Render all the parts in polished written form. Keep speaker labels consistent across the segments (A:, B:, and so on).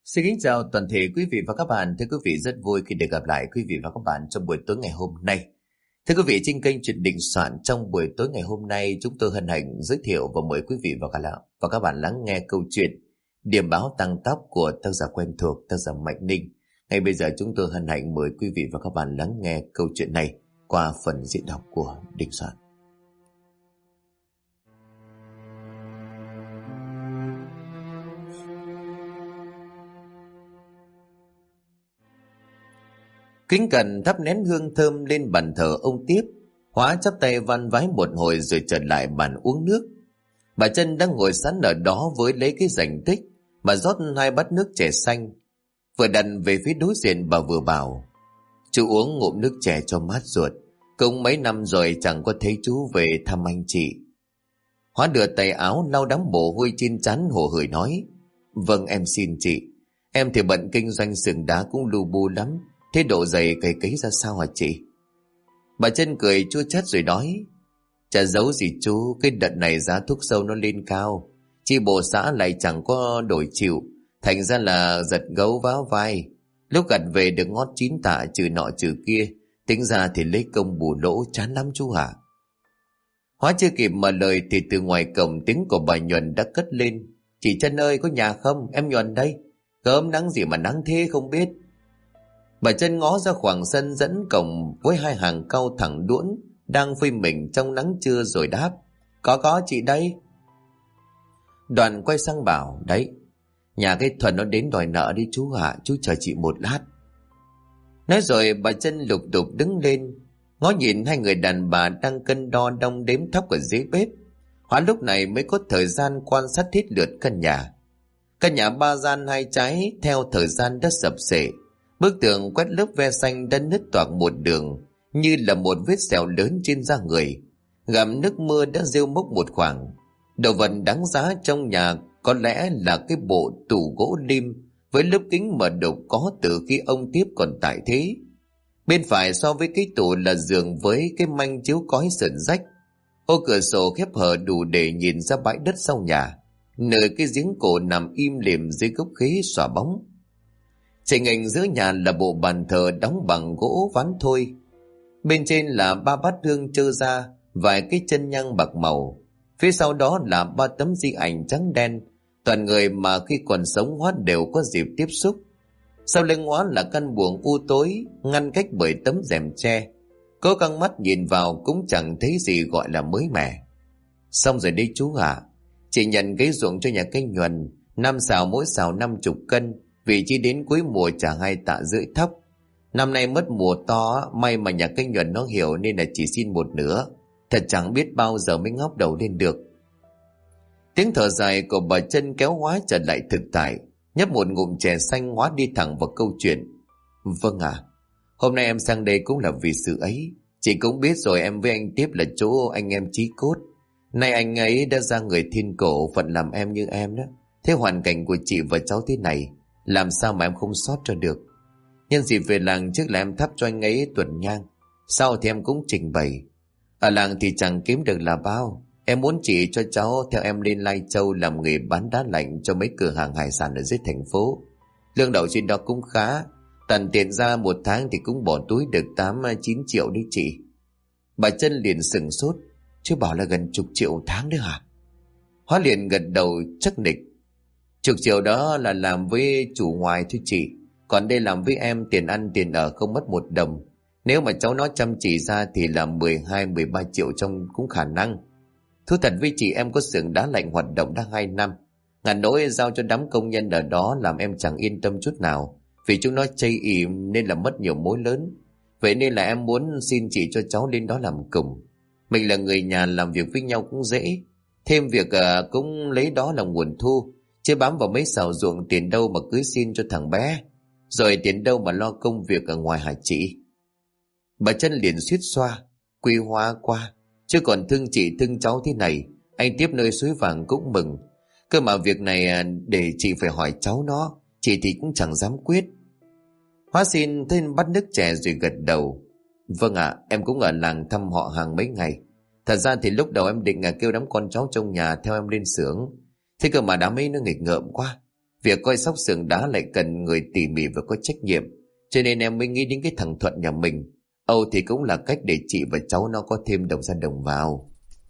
A: Xin kính chào toàn thể quý vị và các bạn. Thưa quý vị, rất vui khi được gặp lại quý vị và các bạn trong buổi tối ngày hôm nay. Thưa quý vị, trên kênh Chuyện Định Soạn, trong buổi tối ngày hôm nay, chúng tôi hân hạnh giới thiệu và mời quý vị và các bạn lắng nghe câu chuyện Điểm báo tăng tóc của tác giả quen thuộc, tác giả Mạnh Ninh. Ngay bây giờ chúng tôi hân hạnh mời quý vị và các bạn lắng nghe câu chuyện này qua phần diễn đọc của Định Soạn. Kính cẩn thắp nén hương thơm lên bàn thờ ông Tiếp. Hóa chắp tay van vái một hồi rồi trở lại bàn uống nước. Bà Trân đang ngồi sẵn ở đó với lấy cái rành tích. Bà rót 2 bát nước chè xanh. Vừa đặt về phía đối diện bà vừa bảo: "Chú uống ngụm nước chè cho mát ruột. Cũng mấy năm rồi chẳng có thấy chú về thăm anh chị." Hóa đưa tay áo lau đám mồ hôi trên trán hồ hởi nói: "Vâng, em xin chị. Em thì bận kinh doanh xưởng đá cũng lu bu lắm. Thế độ giày cày cấy ra sao hả chị?" Bà Trân cười chua chát rồi nói: "Chả giấu gì chú, cái đợt này giá thuốc sâu nó lên cao. Chi bộ xã lại chẳng có đổi chịu. Thành ra là giật gấu váo vai. Lúc gặt về được ngót 9 tạ trừ nọ trừ kia. Tính ra thì lấy công bù lỗ chán lắm chú hả?" Hóa chưa kịp mở lời thì từ ngoài cổng tiếng của bà Nhuần đã cất lên: "Chị Trân ơi, có nhà không? Em Nhuần đây. Gớm nắng gì mà nắng thế không biết." Bà Trân ngó ra khoảng sân dẫn cổng với 2 hàng cau thẳng đuỗn đang phơi mình trong nắng trưa rồi đáp: Có chị đây." Đoàn quay sang bảo: "Đấy, nhà cái Thuần nó đến đòi nợ đi chú ạ, chú chờ chị một lát." Nói rồi bà Trân lục đục đứng lên, ngó nhìn 2 người đàn bà đang cân đo đong đếm thóc ở dưới bếp. Hóa lúc này mới có thời gian quan sát thiết lượt căn nhà. Căn nhà 3 gian 2 trái theo thời gian đã sập xệ. Bức tường quét lớp ve xanh đã nứt toạc một đường, như là một vết sẹo lớn trên da người. Gầm nước mưa đã rêu mốc một khoảng. Đồ vật đáng giá trong nhà có lẽ là cái bộ tủ gỗ lim với lớp kính mở đục có từ khi ông Tiếp còn tại thế. Bên phải so với cái tủ là giường với cái manh chiếu cói sờn rách. Ô cửa sổ khép hờ đủ để nhìn ra bãi đất sau nhà, nơi cái giếng cổ nằm im lìm dưới gốc khế xòa bóng. Trình hình giữa nhà là bộ bàn thờ đóng bằng gỗ ván thôi. Bên trên là 3 bát hương trơ ra, vài cái chân nhang bạc màu. Phía sau đó là 3 tấm di ảnh trắng đen, toàn người mà khi còn sống Hóa đều có dịp tiếp xúc. Sau lưng Hóa là căn buồng u tối, ngăn cách bởi tấm rèm tre. Cố căng mắt nhìn vào cũng chẳng thấy gì gọi là mới mẻ. "Xong rồi đấy chú ạ. Chị nhận cái ruộng cho nhà cái Nhuần, 5 xào mỗi xào 50 cân. Vì chỉ đến cuối mùa trả 2,5 tạ thóc. Năm nay mất mùa to, may mà nhà cái Nhuần nó hiểu nên là chỉ xin 1/2. Thật chẳng biết bao giờ mới ngóc đầu lên được." Tiếng thở dài của bà Trân kéo Hóa trở lại thực tại. Nhấp một ngụm chè xanh, Hóa đi thẳng vào câu chuyện: "Vâng ạ, hôm nay em sang đây cũng là vì sự ấy. Chị cũng biết rồi, em với anh Tiếp là chỗ anh em chí cốt. Nay anh ấy đã ra người thiên cổ, phận làm em như em đó. Thế hoàn cảnh của chị và cháu thế này, làm sao mà em không sót cho được. Nhân dịp về làng trước là em thắp cho anh ấy tuần nhang, sau thì em cũng trình bày. Ở làng thì chẳng kiếm được là bao. Em muốn chị cho cháu theo em lên Lai Châu làm nghề bán đá lạnh cho mấy cửa hàng hải sản ở dưới thành phố. Lương đậu trên đó cũng khá, tần tiền ra 1 tháng thì cũng bỏ túi được 8-9 triệu đấy chị." Bà Trân liền sừng sốt: "Chứ bảo là gần 10 triệu tháng đấy hả?" Hóa liền gật đầu chắc nịch: 10 triệu đó là làm với chủ ngoài thôi chị. Còn đây làm với em, tiền ăn tiền ở không mất 1 đồng. Nếu mà cháu nó chăm chỉ ra thì là 12-13 triệu trong cũng khả năng. Thú thật với chị, em có xưởng đá lạnh hoạt động đã 2 năm. Ngàn nỗi giao cho đám công nhân ở đó làm em chẳng yên tâm chút nào. Vì chúng nó chây ỉ nên là mất nhiều mối lớn. Vậy nên là em muốn xin chị cho cháu lên đó làm cùng. Mình là người nhà, làm việc với nhau cũng dễ. Thêm việc cũng lấy đó là nguồn thu. Chứ bám vào mấy xào ruộng tiền đâu mà cưới xin cho thằng bé. Rồi tiền đâu mà lo công việc ở ngoài hả chị?" Bà Trân liền suýt xoa: "Quý Hóa qua. Chứ còn thương chị thương cháu thế này, anh Tiếp nơi suối vàng cũng mừng. Cơ mà việc này để chị phải hỏi cháu nó, chị thì cũng chẳng dám quyết." Hóa xin thêm bát nước chè rồi gật đầu: "Vâng ạ, em cũng ở làng thăm họ hàng mấy ngày. Thật ra thì lúc đầu em định kêu đám con cháu trong nhà theo em lên xưởng. Thế cơ mà đám ấy nó nghịch ngợm quá. Việc coi sóc xưởng đá lại cần người tỉ mỉ và có trách nhiệm, cho nên em mới nghĩ đến cái thằng Thuận nhà mình. Âu thì cũng là cách để chị và cháu nó có thêm đồng ra đồng vào.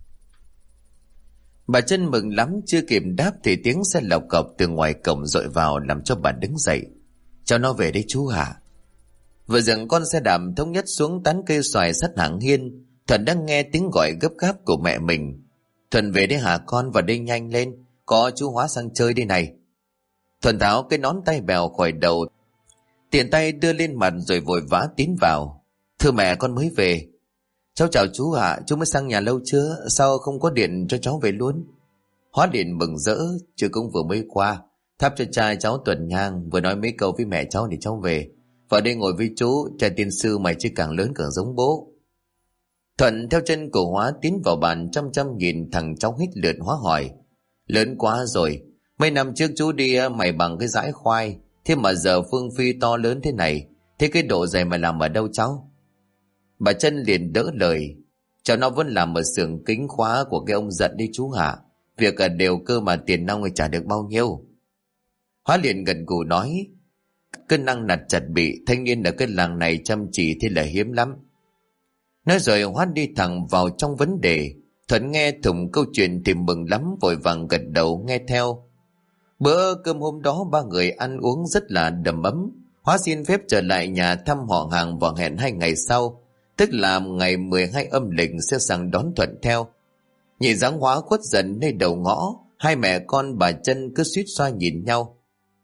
A: Bà Trân mừng lắm, chưa kịp đáp thì tiếng xe lộc cộc từ ngoài cổng dội vào làm cho bà đứng dậy. Cháu nó về đây chú hả? Vừa dừng con xe đạp thống nhất xuống tán cây xoài sắt hàng hiên, Thuận đang nghe tiếng gọi gấp gáp của mẹ mình. Thuận về đấy hả con, vào đây nhanh lên, có chú Hóa sang chơi đây này. Thuận tháo cái nón tay bèo khỏi đầu, tiện tay đưa lên mặt rồi vội vã tiến vào. Thưa mẹ, con mới về. Cháu chào chú ạ, chú mới sang nhà lâu chưa? Sao không có điện cho cháu về luôn? Hóa điện mừng rỡ, chứ cũng vừa mới qua, thắp cho trai cháu tuần nhang, vừa nói mấy câu với mẹ cháu để cháu về. Vào đây ngồi với chú, trai tiên sư mày chứ càng lớn càng giống bố. Thuận theo chân của Hóa tiến vào bàn, chăm chăm nhìn thằng cháu hít lượt. Hóa hỏi, lớn quá rồi, mấy năm trước chú đi mày bằng cái dãi khoai, thế mà giờ phương phi to lớn thế này, thế cái độ dày mày làm ở đâu cháu? Bà Trân liền đỡ lời, cháu nó vẫn làm ở xưởng kính khóa của cái ông Giận đi chú hả, việc đều cơ mà tiền nong người trả được bao nhiêu. Hóa liền gật gù nói, cái năng nặt chặt bị, thanh niên ở cái làng này chăm chỉ thì là hiếm lắm. Nói rồi Hóa đi thẳng vào trong vấn đề. Thuận nghe thủng câu chuyện thì mừng lắm, vội vàng gật đầu nghe theo. Bữa cơm hôm đó ba người ăn uống rất là đầm ấm. Hóa xin phép trở lại nhà thăm họ hàng và hẹn 2 ngày sau, tức là ngày 12 âm lịch sẽ sang đón Thuận theo. Nhìn dáng Hóa khuất dần nơi đầu ngõ, hai mẹ con bà Trân cứ suýt xoa nhìn nhau.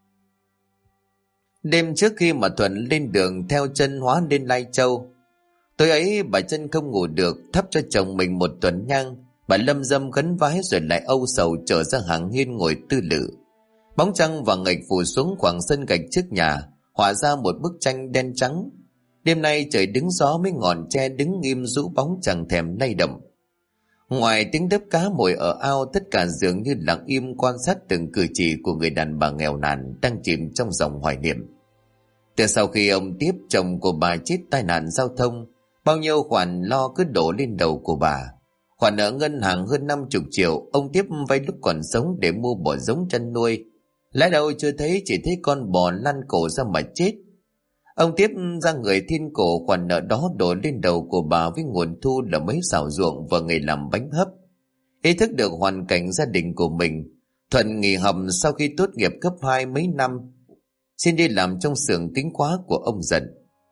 A: Đêm trước khi mà Thuận lên đường theo chân Hóa lên Lai Châu, tối ấy bà Trân không ngủ được, thắp cho chồng mình một tuần nhang. Bà lâm dâm khấn vái rồi lại âu sầu trở ra hàng hiên ngồi tư lự. Bóng trăng và ngạch phủ xuống khoảng sân gạch trước nhà, họa ra một bức tranh đen trắng. Đêm nay trời đứng gió, mấy ngọn tre đứng im rũ bóng chẳng thèm lay động. Ngoài tiếng đớp cá mồi ở ao, tất cả dường như lặng im quan sát từng cử chỉ của người đàn bà nghèo nàn đang chìm trong dòng hoài niệm. Từ sau khi ông Tiếp, chồng của bà, chết tai nạn giao thông, bao nhiêu khoản lo cứ đổ lên đầu của bà. Khoản nợ ngân hàng hơn 50 triệu ông Tiếp vay lúc còn sống để mua bò giống chăn nuôi. Lẽ đâu chưa thấy, chỉ thấy con bò lăn cổ ra mà chết. Ông Tiếp ra người thiên cổ khoản nợ đó đổ lên đầu của bà với nguồn thu là mấy xào ruộng và nghề làm bánh hấp. Ý thức được hoàn cảnh gia đình của mình, Thuận nghỉ học sau khi tốt nghiệp cấp 2 mấy năm, xin đi làm trong xưởng kính khóa của ông Dần.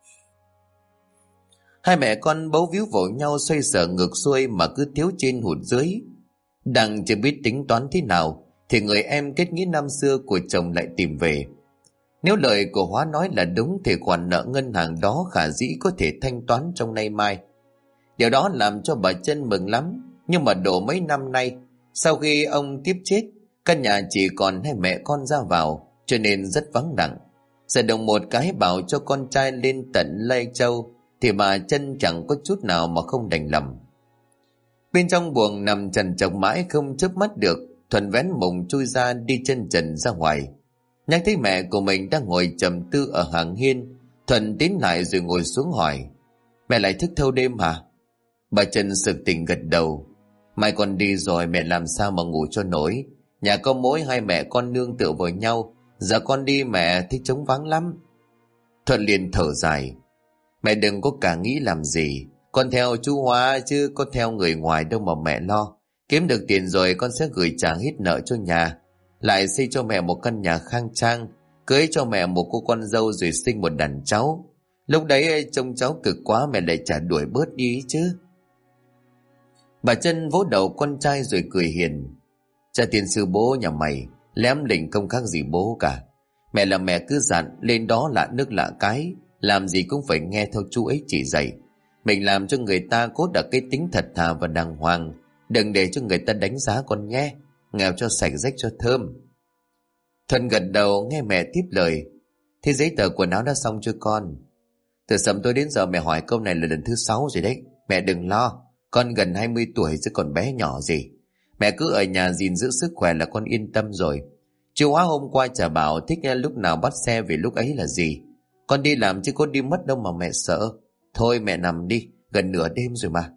A: Hai mẹ con bấu víu vào nhau, xoay sở ngược xuôi mà cứ thiếu trên hụt dưới. Đang chưa biết tính toán thế nào thì người em kết nghĩa năm xưa của chồng lại tìm về. Nếu lời của Hóa nói là đúng thì khoản nợ ngân hàng đó khả dĩ có thể thanh toán trong nay mai. Điều đó làm cho bà Trân mừng lắm. Nhưng mà độ mấy năm nay, sau khi ông Tiếp chết, căn nhà chỉ còn hai mẹ con ra vào, cho nên rất vắng lặng. Giờ đồng một cái bảo cho con trai lên tận Lai Châu thì bà Trân chẳng có chút nào mà không đành lòng. Bên trong buồng nằm trằn trọc mãi không chớp mắt được, Thuận vén mùng chui ra đi chân trần ra ngoài. Nhắc thấy mẹ của mình đang ngồi trầm tư ở hàng hiên, Thuận tiến lại rồi ngồi xuống hỏi, mẹ lại thức thâu đêm hả? Bà Trân sực tỉnh gật đầu. Mai con đi rồi mẹ làm sao mà ngủ cho nổi, nhà có mỗi hai mẹ con nương tựa vào nhau, giờ con đi mẹ thấy trống vắng lắm. Thuận liền thở dài, mẹ đừng có cả nghĩ làm gì, con theo chú Hóa chứ có theo người ngoài đâu mà mẹ lo. Kiếm được tiền rồi con sẽ gửi trả hết nợ cho nhà, lại xây cho mẹ một căn nhà khang trang, cưới cho mẹ một cô con dâu rồi sinh một đàn cháu. Lúc đấy trông cháu cực quá mẹ lại chả đuổi bớt đi chứ. Bà Trân vỗ đầu con trai rồi cười hiền, cha tiên sư bố nhà mày lém lỉnh không khác gì bố cả. Mẹ là mẹ cứ dặn, lên đó lạ nước lạ cái, làm gì cũng phải nghe theo chú ấy chỉ dạy. Mình làm cho người ta cốt đặt cái tính thật thà và đàng hoàng, đừng để cho người ta đánh giá con nhé, nghèo cho sạch rách cho thơm. Thuận gật đầu nghe mẹ tiếp lời, thế giấy tờ quần áo đã xong chưa con? Từ sớm tôi đến giờ mẹ hỏi câu này là lần thứ 6 rồi đấy. Mẹ đừng lo, con gần 20 tuổi chứ còn bé nhỏ gì. Mẹ cứ ở nhà gìn giữ sức khỏe là con yên tâm rồi. Chú Hóa hôm qua chả bảo thích lúc nào bắt xe về lúc ấy là gì. Con đi làm chứ có đi mất đâu mà mẹ sợ. Thôi mẹ nằm đi, gần nửa đêm rồi mà.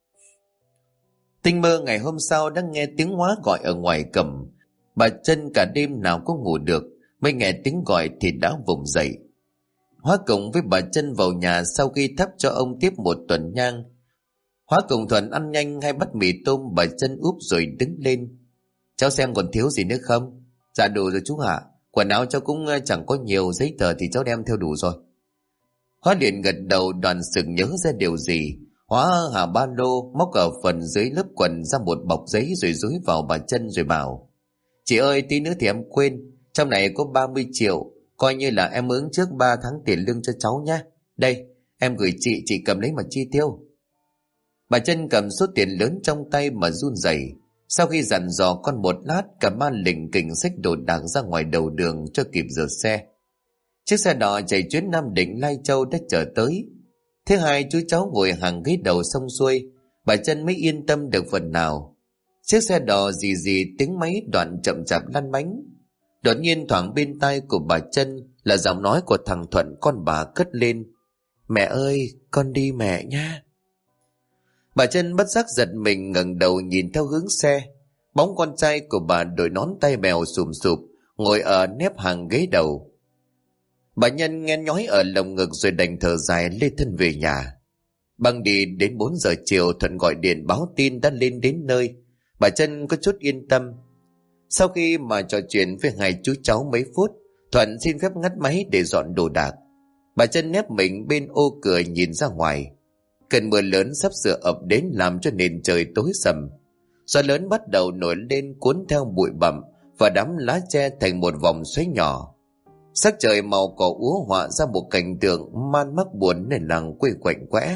A: Tinh mơ ngày hôm sau đang nghe tiếng Hóa gọi ở ngoài cổng. Bà Trân cả đêm nào có ngủ được, mới nghe tiếng gọi thì đã vùng dậy. Hóa cùng với bà Trân vào nhà sau khi thắp cho ông Tiếp một tuần nhang. Hóa cùng Thuận ăn nhanh 2 bát mì tôm bà Trân úp rồi đứng lên. Cháu xem còn thiếu gì nữa không? Dạ đủ rồi chú ạ. Quần áo cháu cũng chẳng có nhiều, giấy tờ thì cháu đem theo đủ rồi. Hóa liền gật đầu, đoàn sực nhớ ra điều gì. Hóa hạ ba lô, móc ở phần dưới lớp quần ra một bọc giấy rồi dúi vào bà Trân rồi bảo: Chị ơi, tí nữa thì em quên, trong này có 30 triệu, coi như là em ứng trước 3 tháng tiền lương cho cháu nhé. Đây, em gửi chị cầm lấy mà chi tiêu. Bà Trân cầm số tiền lớn trong tay mà run rẩy. Sau khi dặn dò con một lát, cả ba lỉnh kỉnh xách đồ đạc ra ngoài đầu đường cho kịp giờ xe. Chiếc xe đò chạy chuyến Nam Định Lai Châu đã chờ tới. Thế hai chú cháu ngồi hàng ghế đầu xong xuôi, bà Trân mới yên tâm được phần nào. Chiếc xe đò rì tiếng máy đoạn chậm chạp lăn bánh. Đột nhiên thoảng bên tai của bà Trân là giọng nói của thằng Thuận con bà cất lên: Mẹ ơi, con đi mẹ nha. Bà Trân bất giác giật mình ngẩng đầu nhìn theo hướng xe. Bóng con trai của bà đội nón tay bèo sùm sụp ngồi ở nép hàng ghế đầu. Bà Nhân nghe nhói ở lồng ngực rồi đành thở dài lê thân về nhà. Băng đi đến 4 giờ chiều, Thuận gọi điện báo tin đã lên đến nơi. Bà Trân có chút yên tâm. Sau khi mà trò chuyện với hai chú cháu mấy phút, Thuận xin phép ngắt máy để dọn đồ đạc. Bà Trân nép mình bên ô cửa nhìn ra ngoài. Cơn mưa lớn sắp sửa ập đến làm cho nền trời tối sầm. Gió lớn bắt đầu nổi lên cuốn theo bụi bặm và đám lá tre thành một vòng xoáy nhỏ. Sắc trời màu cỏ úa họa ra một cảnh tượng man mác buồn nên làng quê quạnh quẽ.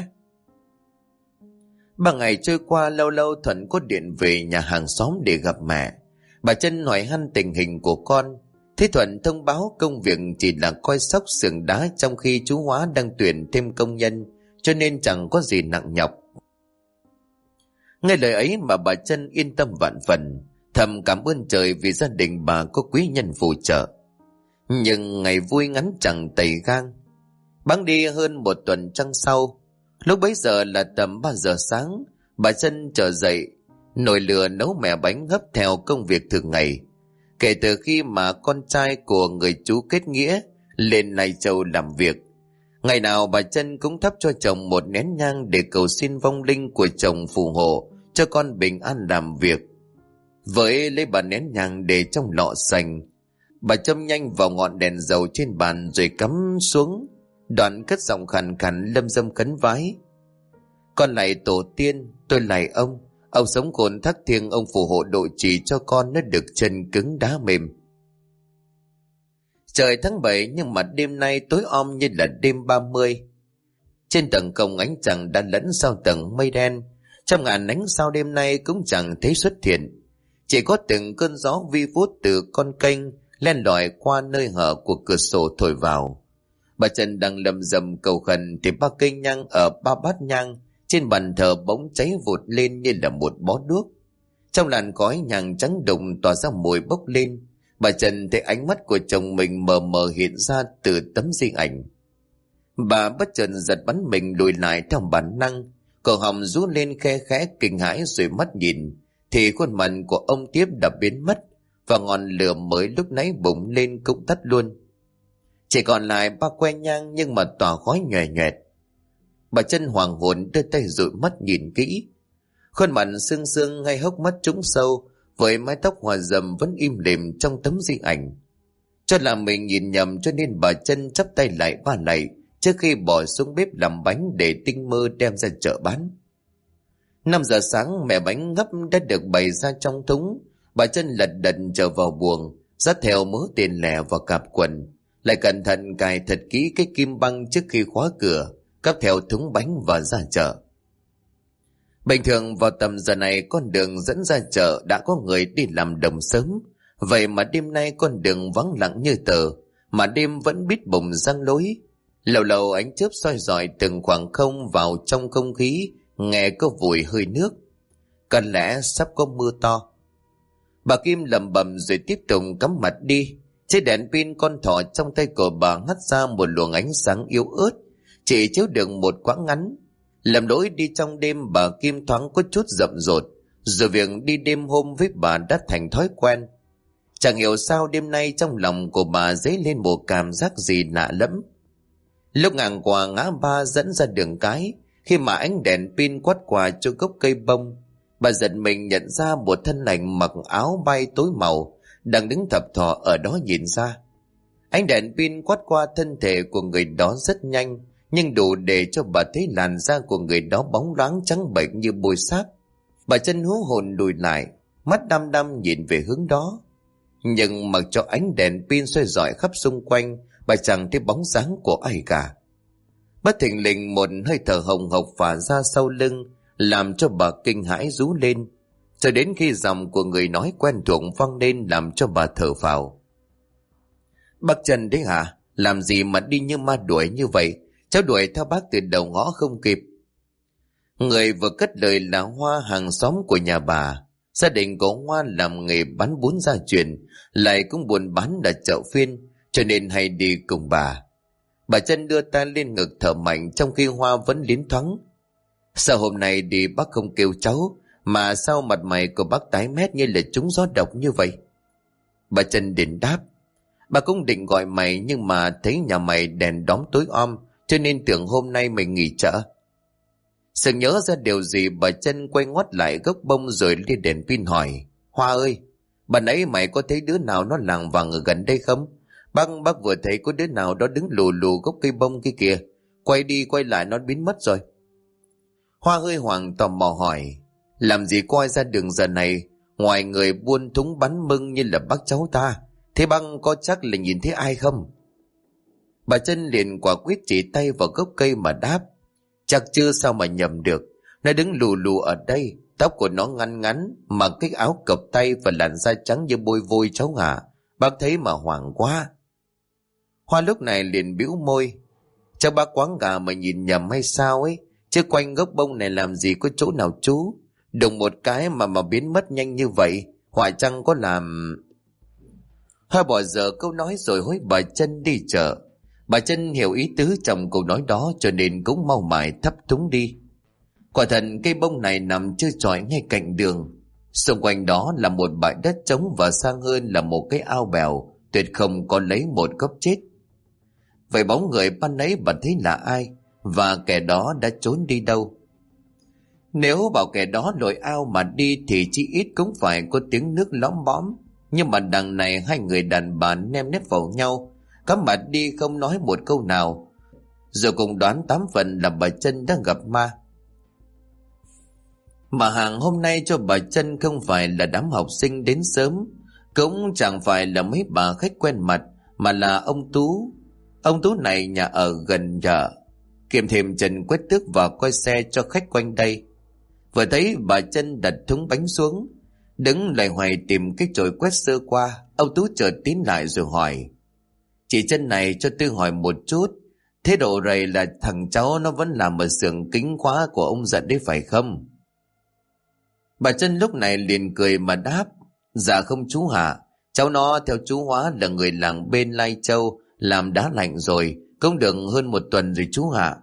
A: 3 ngày trôi qua, lâu lâu Thuận có điện về nhà hàng xóm để gặp mẹ. Bà Trân hỏi han tình hình của con. Thế Thuận thông báo công việc chỉ là coi xóc xưởng đá trong khi chú Hóa đang tuyển thêm công nhân, cho nên chẳng có gì nặng nhọc. Nghe lời ấy mà bà Trân yên tâm vạn phần, thầm cảm ơn trời vì gia đình bà có quý nhân phù trợ. Nhưng ngày vui ngắn chẳng tày gang. Bẵng đi hơn 1 tuần trăng sau, lúc bấy giờ là tầm 3 giờ sáng, bà Trân trở dậy, nồi lửa nấu mẻ bánh hấp theo công việc thường ngày. Kể từ khi mà con trai của người chú kết nghĩa lên Lai Châu làm việc, ngày nào bà Trân cũng thắp cho chồng một nén nhang để cầu xin vong linh của chồng phù hộ cho con bình an làm việc. Với lấy bà nén nhang để trong lọ sành, bà châm nhanh vào ngọn đèn dầu trên bàn rồi cắm xuống, đoạn cất giọng khàn khàn lâm dâm khấn vái: Con lạy tổ tiên, tôi lạy ông sống khôn thác thiêng, ông phù hộ độ trì cho con nó được chân cứng đá mềm. Trời tháng 7 nhưng mà đêm nay tối om như là đêm 30. Trên tầng công ánh trăng đã lẫn sau tầng mây đen. Trong ngàn ánh sao đêm nay cũng chẳng thấy xuất hiện. Chỉ có từng cơn gió vi vút từ con kênh len lỏi qua nơi hở của cửa sổ thổi vào. Bà Trân đang lầm rầm cầu khẩn thì 3 cây nhang ở 3 bát nhang trên bàn thờ bỗng cháy vụt lên như là một bó đuốc. Trong làn khói nhang trắng đụng tỏa ra mùi bốc lên. Bà Trân thấy ánh mắt của chồng mình mờ mờ hiện ra từ tấm di ảnh. Bà bất chợt giật bắn mình lùi lại theo bản năng, cổ họng rú lên khe khẽ kinh hãi rồi mắt nhìn thì khuôn mặt của ông Tiếp đã biến mất và ngọn lửa mới lúc nãy bùng lên cũng tắt luôn. Chỉ còn lại 3 que nhang nhưng mà tỏa khói nhòe nhòe. Bà Trân hoàng hồn đưa tay dụi mắt nhìn kỹ. Khuôn mặt sương sương ngay hốc mắt trũng sâu với mái tóc hòa rầm vẫn im lìm trong tấm di ảnh. Cho là mình nhìn nhầm cho nên bà Trân chắp tay lại 3 lạy trước khi bỏ xuống bếp làm bánh để tinh mơ đem ra chợ bán. 5 giờ sáng mẻ bánh ngấp đã được bày ra trong thúng. Bà Trân lật đật trở vào buồng, dắt theo mớ tiền lẻ và cạp quần, lại cẩn thận cài thật kỹ cái kim băng trước khi khóa cửa, cắp theo thúng bánh và ra chợ. Bình thường vào tầm giờ này con đường dẫn ra chợ đã có người đi làm đồng sớm, vậy mà đêm nay con đường vắng lặng như tờ, mà đêm vẫn bít bùng răng lối. Lâu lâu ánh chớp soi rọi từng khoảng không vào trong không khí, nghe có vùi hơi nước. Có lẽ sắp có mưa to. Bà Kim lẩm bẩm rồi tiếp tục cắm mặt đi. Chiếc đèn pin con thỏ trong tay của bà hắt ra một luồng ánh sáng yếu ớt, chỉ chiếu được một quãng ngắn. Lầm lỗi đi trong đêm, bà Kim thoáng có chút rậm rột, rồi việc đi đêm hôm với bà đã thành thói quen. Chẳng hiểu sao đêm nay trong lòng của bà dấy lên một cảm giác gì lạ lẫm. Lúc ngang qua ngã ba dẫn ra đường cái, khi mà ánh đèn pin quát qua cho gốc cây bông, bà giật mình nhận ra một thân ảnh mặc áo bay tối màu đang đứng thập thò ở đó nhìn ra. Ánh đèn pin quát qua thân thể của người đó rất nhanh, nhưng đủ để cho bà thấy làn da của người đó bóng loáng trắng bệch như bôi xác. Bà chân hú hồn lùi lại, mắt đăm đăm nhìn về hướng đó. Nhưng mặc cho ánh đèn pin soi rọi khắp xung quanh, bà chẳng thấy bóng dáng của ai cả. Bất thình lình một hơi thở hồng hộc phả ra sau lưng, làm cho bà kinh hãi rú lên, cho đến khi giọng của người nói quen thuộc vang lên làm cho bà thở phào. Bác Trần đấy hả? Làm gì mà đi như ma đuổi như vậy? Cháu đuổi theo bác từ đầu ngõ không kịp. Người vừa cất lời là Hoa, hàng xóm của nhà bà. Gia đình của Hoa làm nghề bán bún gia truyền, lại cũng buôn bán ở chợ phiên, cho nên hay đi cùng bà. Bà Trân đưa tay lên ngực thở mạnh, trong khi Hoa vẫn liến thoáng. Sao hôm nay đi bác không kêu cháu, mà sao mặt mày của bác tái mét như là trúng gió độc như vậy? Bà Trân định đáp. Bà cũng định gọi mày, nhưng mà thấy nhà mày đèn đóm tối om, cho nên tưởng hôm nay mày nghỉ chợ. Sực nhớ ra điều gì, bà Trân quay ngoắt lại gốc bông rồi lên đèn pin hỏi. Hoa ơi, bà nãy mày có thấy đứa nào nó làng vàng ở gần đây không? Bác vừa thấy có đứa nào đó đứng lù lù gốc cây bông kia kìa. Quay đi quay lại nó biến mất rồi. Hoa hơi hoảng tò mò hỏi. Làm gì coi ra đường giờ này, ngoài người buôn thúng bắn mưng như là bác cháu ta, thế bác có chắc là nhìn thấy ai không? Bà Trân liền quả quyết chỉ tay vào gốc cây mà đáp. Chắc chưa sao mà nhầm được. Nó đứng lù lù ở đây, tóc của nó ngắn ngắn, mặc cái áo cộc tay và làn da trắng như bôi vôi cháu hả? Bác thấy mà hoảng quá. Hoa lúc này liền bĩu môi. Chắc bác quáng gà mà nhìn nhầm hay sao ấy, chứ quanh gốc bông này làm gì có chỗ nào trú. Đùng một cái mà biến mất nhanh như vậy, họa chăng có làm... Hoa bỏ dở câu nói rồi hối bà Trân đi chợ. Bà Trân hiểu ý tứ trong câu nói đó, cho nên cũng mau mải thấp thúng đi. Quả thật cây bông này nằm trơ trọi ngay cạnh đường. Xung quanh đó là một bãi đất trống, và sang hơn là một cái ao bèo, tuyệt không có lấy một gốc chết. Vậy bóng người ban nãy bà thấy là ai, và kẻ đó đã trốn đi đâu? Nếu bảo kẻ đó lội ao mà đi thì chỉ ít cũng phải có tiếng nước lõm bõm. Nhưng mà đằng này hai người đàn bà nem nép vào nhau, cắm mặt đi không nói một câu nào, rồi cùng đoán 8 phần là bà Trân đang gặp ma. Mà hàng hôm nay cho bà Trân không phải là đám học sinh đến sớm, cũng chẳng phải là mấy bà khách quen mặt, mà là ông Tú. Ông Tú này nhà ở gần chợ, kiềm thêm Trần quét tước và coi xe cho khách quanh đây. Vừa thấy bà Trân đặt thúng bánh xuống, đứng loay hoay tìm cái chổi quét sơ qua, ông Tú chợt tín lại rồi hỏi. Chị Trân này, cho tôi hỏi một chút, thế độ rầy là thằng cháu nó vẫn làm ở xưởng kính khóa của ông Giận đấy phải không? Bà Trân lúc này liền cười mà đáp. Dạ không chú hả, cháu nó theo chú Hóa là người làng bên Lai Châu, làm đá lạnh rồi, cũng được hơn 1 tuần rồi chú hả.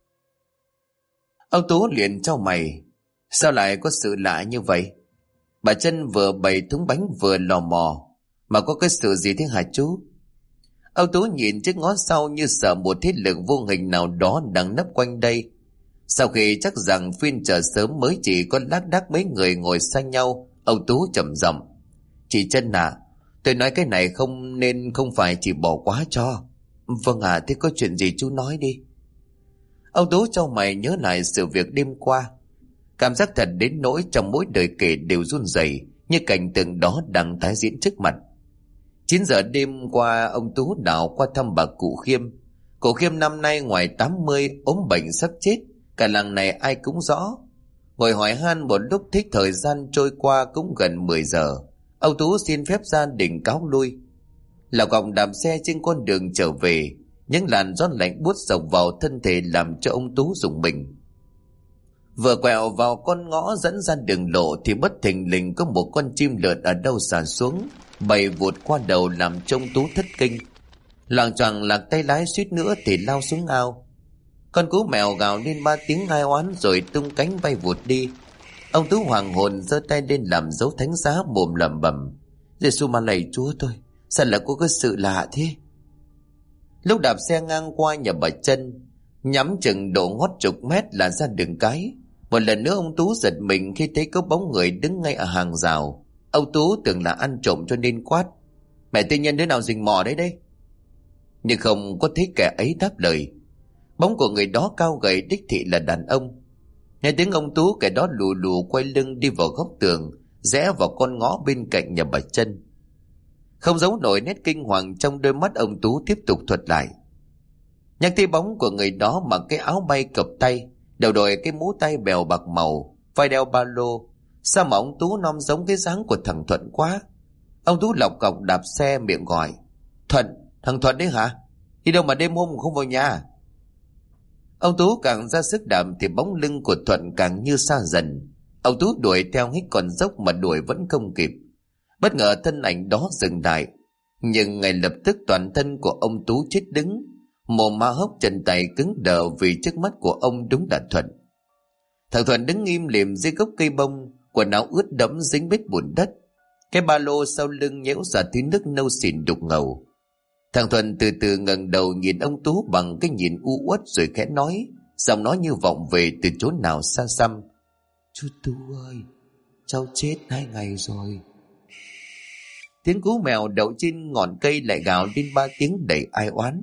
A: Ông Tú liền chau mày. Sao lại có sự lạ như vậy? Bà Trân vừa bày thúng bánh vừa lò mò. Mà có cái sự gì thế hả chú? Ông Tú nhìn chiếc ngó sau như sợ một thế lực vô hình nào đó đang nấp quanh đây. Sau khi chắc rằng phiên chợ sớm mới chỉ có lác đác mấy người ngồi sang nhau, ông Tú trầm giọng. Chị Trân à, tôi nói cái này không phải chỉ bỏ quá cho. Vâng ạ, thế có chuyện gì chú nói đi. Ông Tú cho mày nhớ lại sự việc đêm qua. Cảm giác thật đến nỗi trong mỗi đời kể đều run rẩy, như cảnh tượng đó đang tái diễn trước mặt. 9 giờ đêm qua, ông Tú đảo qua thăm bà cụ Khiêm. Cụ Khiêm năm nay ngoài 80, ốm bệnh sắp chết, cả làng này ai cũng rõ. Ngồi hỏi han một lúc thích thời gian trôi qua cũng gần 10 giờ. Ông Tú xin phép gia đình cáo lui. Lão Cọng đạp xe trên con đường trở về, những làn gió lạnh buốt sộc vào thân thể làm cho ông Tú rùng mình. Vừa quẹo vào con ngõ dẫn ra đường lộ thì bất thình lình có một con chim lợn ở đâu xả xuống, bay vụt qua đầu làm cho ông Tú thất kinh. Loạng choạng lạc tay lái suýt nữa thì lao xuống ao. Con cú mèo gào lên 3 tiếng ai oán rồi tung cánh bay vụt đi. Ông Tú hoàng hồn giơ tay lên làm dấu thánh giá, mồm lẩm bẩm. Giê-xu mà lạy Chúa tôi, sao lại có cái sự lạ thế? Lúc đạp xe ngang qua nhà bà Trân, nhắm chừng độ ngót chục mét là ra đường cái, một lần nữa ông Tú giật mình khi thấy có bóng người đứng ngay ở hàng rào. Ông Tú tưởng là ăn trộm cho nên quát: Mẹ tư nhân đứa nào rình mò đấy đấy? Nhưng không có thấy kẻ ấy đáp lời. Bóng của người đó cao gầy, đích thị là đàn ông. Nghe tiếng ông Tú, kẻ đó lù lù quay lưng đi vào góc tường, rẽ vào con ngõ bên cạnh nhà bà Trân. Không giấu nổi nét kinh hoàng trong đôi mắt, ông Tú tiếp tục thuật lại. Nhắc thấy bóng của người đó mặc cái áo bay cộc tay, đầu đội cái mũ tay bèo bạc màu, vai đeo ba lô. Sao mà ông Tú nom giống cái dáng của thằng Thuận quá. Ông Tú lọc cọc đạp xe miệng gọi: Thuận, thằng Thuận đấy hả? Đi đâu mà đêm hôm không vào nhà? Ông Tú càng ra sức đạp thì bóng lưng của Thuận càng như xa dần. Ông Tú đuổi theo hết con dốc mà đuổi vẫn không kịp. Bất ngờ thân ảnh đó dừng lại, nhưng ngay lập tức toàn thân của ông Tú chết đứng, mồm má hốc chân tay cứng đờ vì trước mắt của ông đúng là Thuận. Thằng Thuận đứng im lìm dưới gốc cây bông, quần áo ướt đẫm dính bết bùn đất, cái ba lô sau lưng nhễu ra tí nước nâu xỉn đục ngầu. Thằng Thuận từ từ ngẩng đầu nhìn ông Tú bằng cái nhìn u uất rồi khẽ nói, giọng nói như vọng về từ chỗ nào xa xăm: Chú Tú ơi, cháu chết 2 ngày rồi. Tiếng cú mèo đậu trên ngọn cây lại gào lên 3 tiếng đầy ai oán.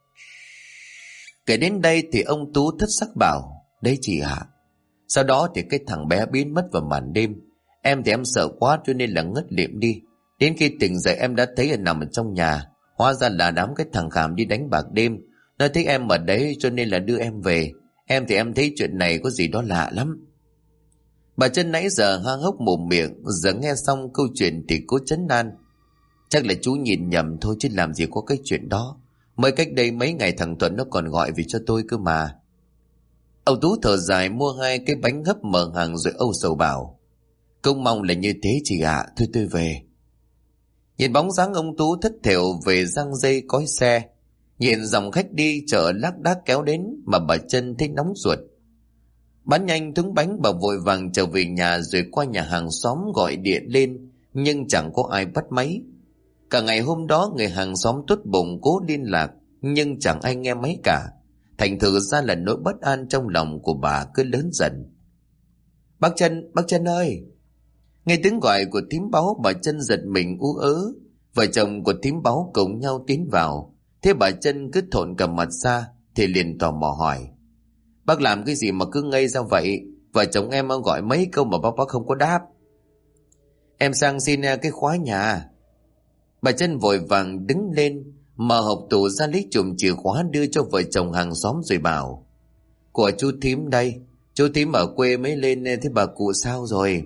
A: Kể đến đây thì ông Tú thất sắc bảo: Đấy chị ạ. Sau đó thì cái thằng bé biến mất vào màn đêm. Em thì em sợ quá cho nên là ngất lịm đi. Đến khi tỉnh dậy em đã thấy nằm ở trong nhà. Hóa ra là đám cái thằng Khảm đi đánh bạc đêm. Nó thấy em ở đấy cho nên là đưa em về. Em thì em thấy chuyện này có gì đó lạ lắm. Bà Trân nãy giờ há hốc mồm miệng, giờ nghe xong câu chuyện thì cố trấn an: Chắc là chú nhìn nhầm thôi chứ làm gì có cái chuyện đó. Mới cách đây mấy ngày thằng Tuấn nó còn gọi về cho tôi cơ mà. Ông Tú thở dài mua 2 cái bánh hấp mở hàng rồi âu sầu bảo: Cũng mong là như thế chị ạ, thôi tôi về. Nhìn bóng dáng ông Tú thất thểu về răng dây cói xe, nhìn dòng khách đi chợ lác đác kéo đến mà bà Trân thấy nóng ruột. Bán nhanh thúng bánh, bà vội vàng trở về nhà rồi qua nhà hàng xóm gọi điện lên, nhưng chẳng có ai bắt máy. Cả ngày hôm đó người hàng xóm tốt bụng cố liên lạc, nhưng chẳng ai nghe máy cả. Thành thử ra là nỗi bất an trong lòng của bà cứ lớn dần. Bác Trân ơi! Nghe tiếng gọi của thím Báu, bà Trân giật mình ú ớ. Vợ chồng của thím Báu cùng nhau tiến vào. Thế bà Trân cứ thộn cả mặt ra thì liền tò mò hỏi: Bác làm cái gì mà cứ ngây ra vậy? Vợ chồng em gọi mấy câu mà bác không có đáp. Em sang xin cái khóa nhà. Bà Trân vội vàng đứng lên, mở hộp tủ ra lấy chùm chìa khóa đưa cho vợ chồng hàng xóm rồi bảo: Của chú thím đây. Chú thím ở quê mới lên, thế bà cụ sao rồi?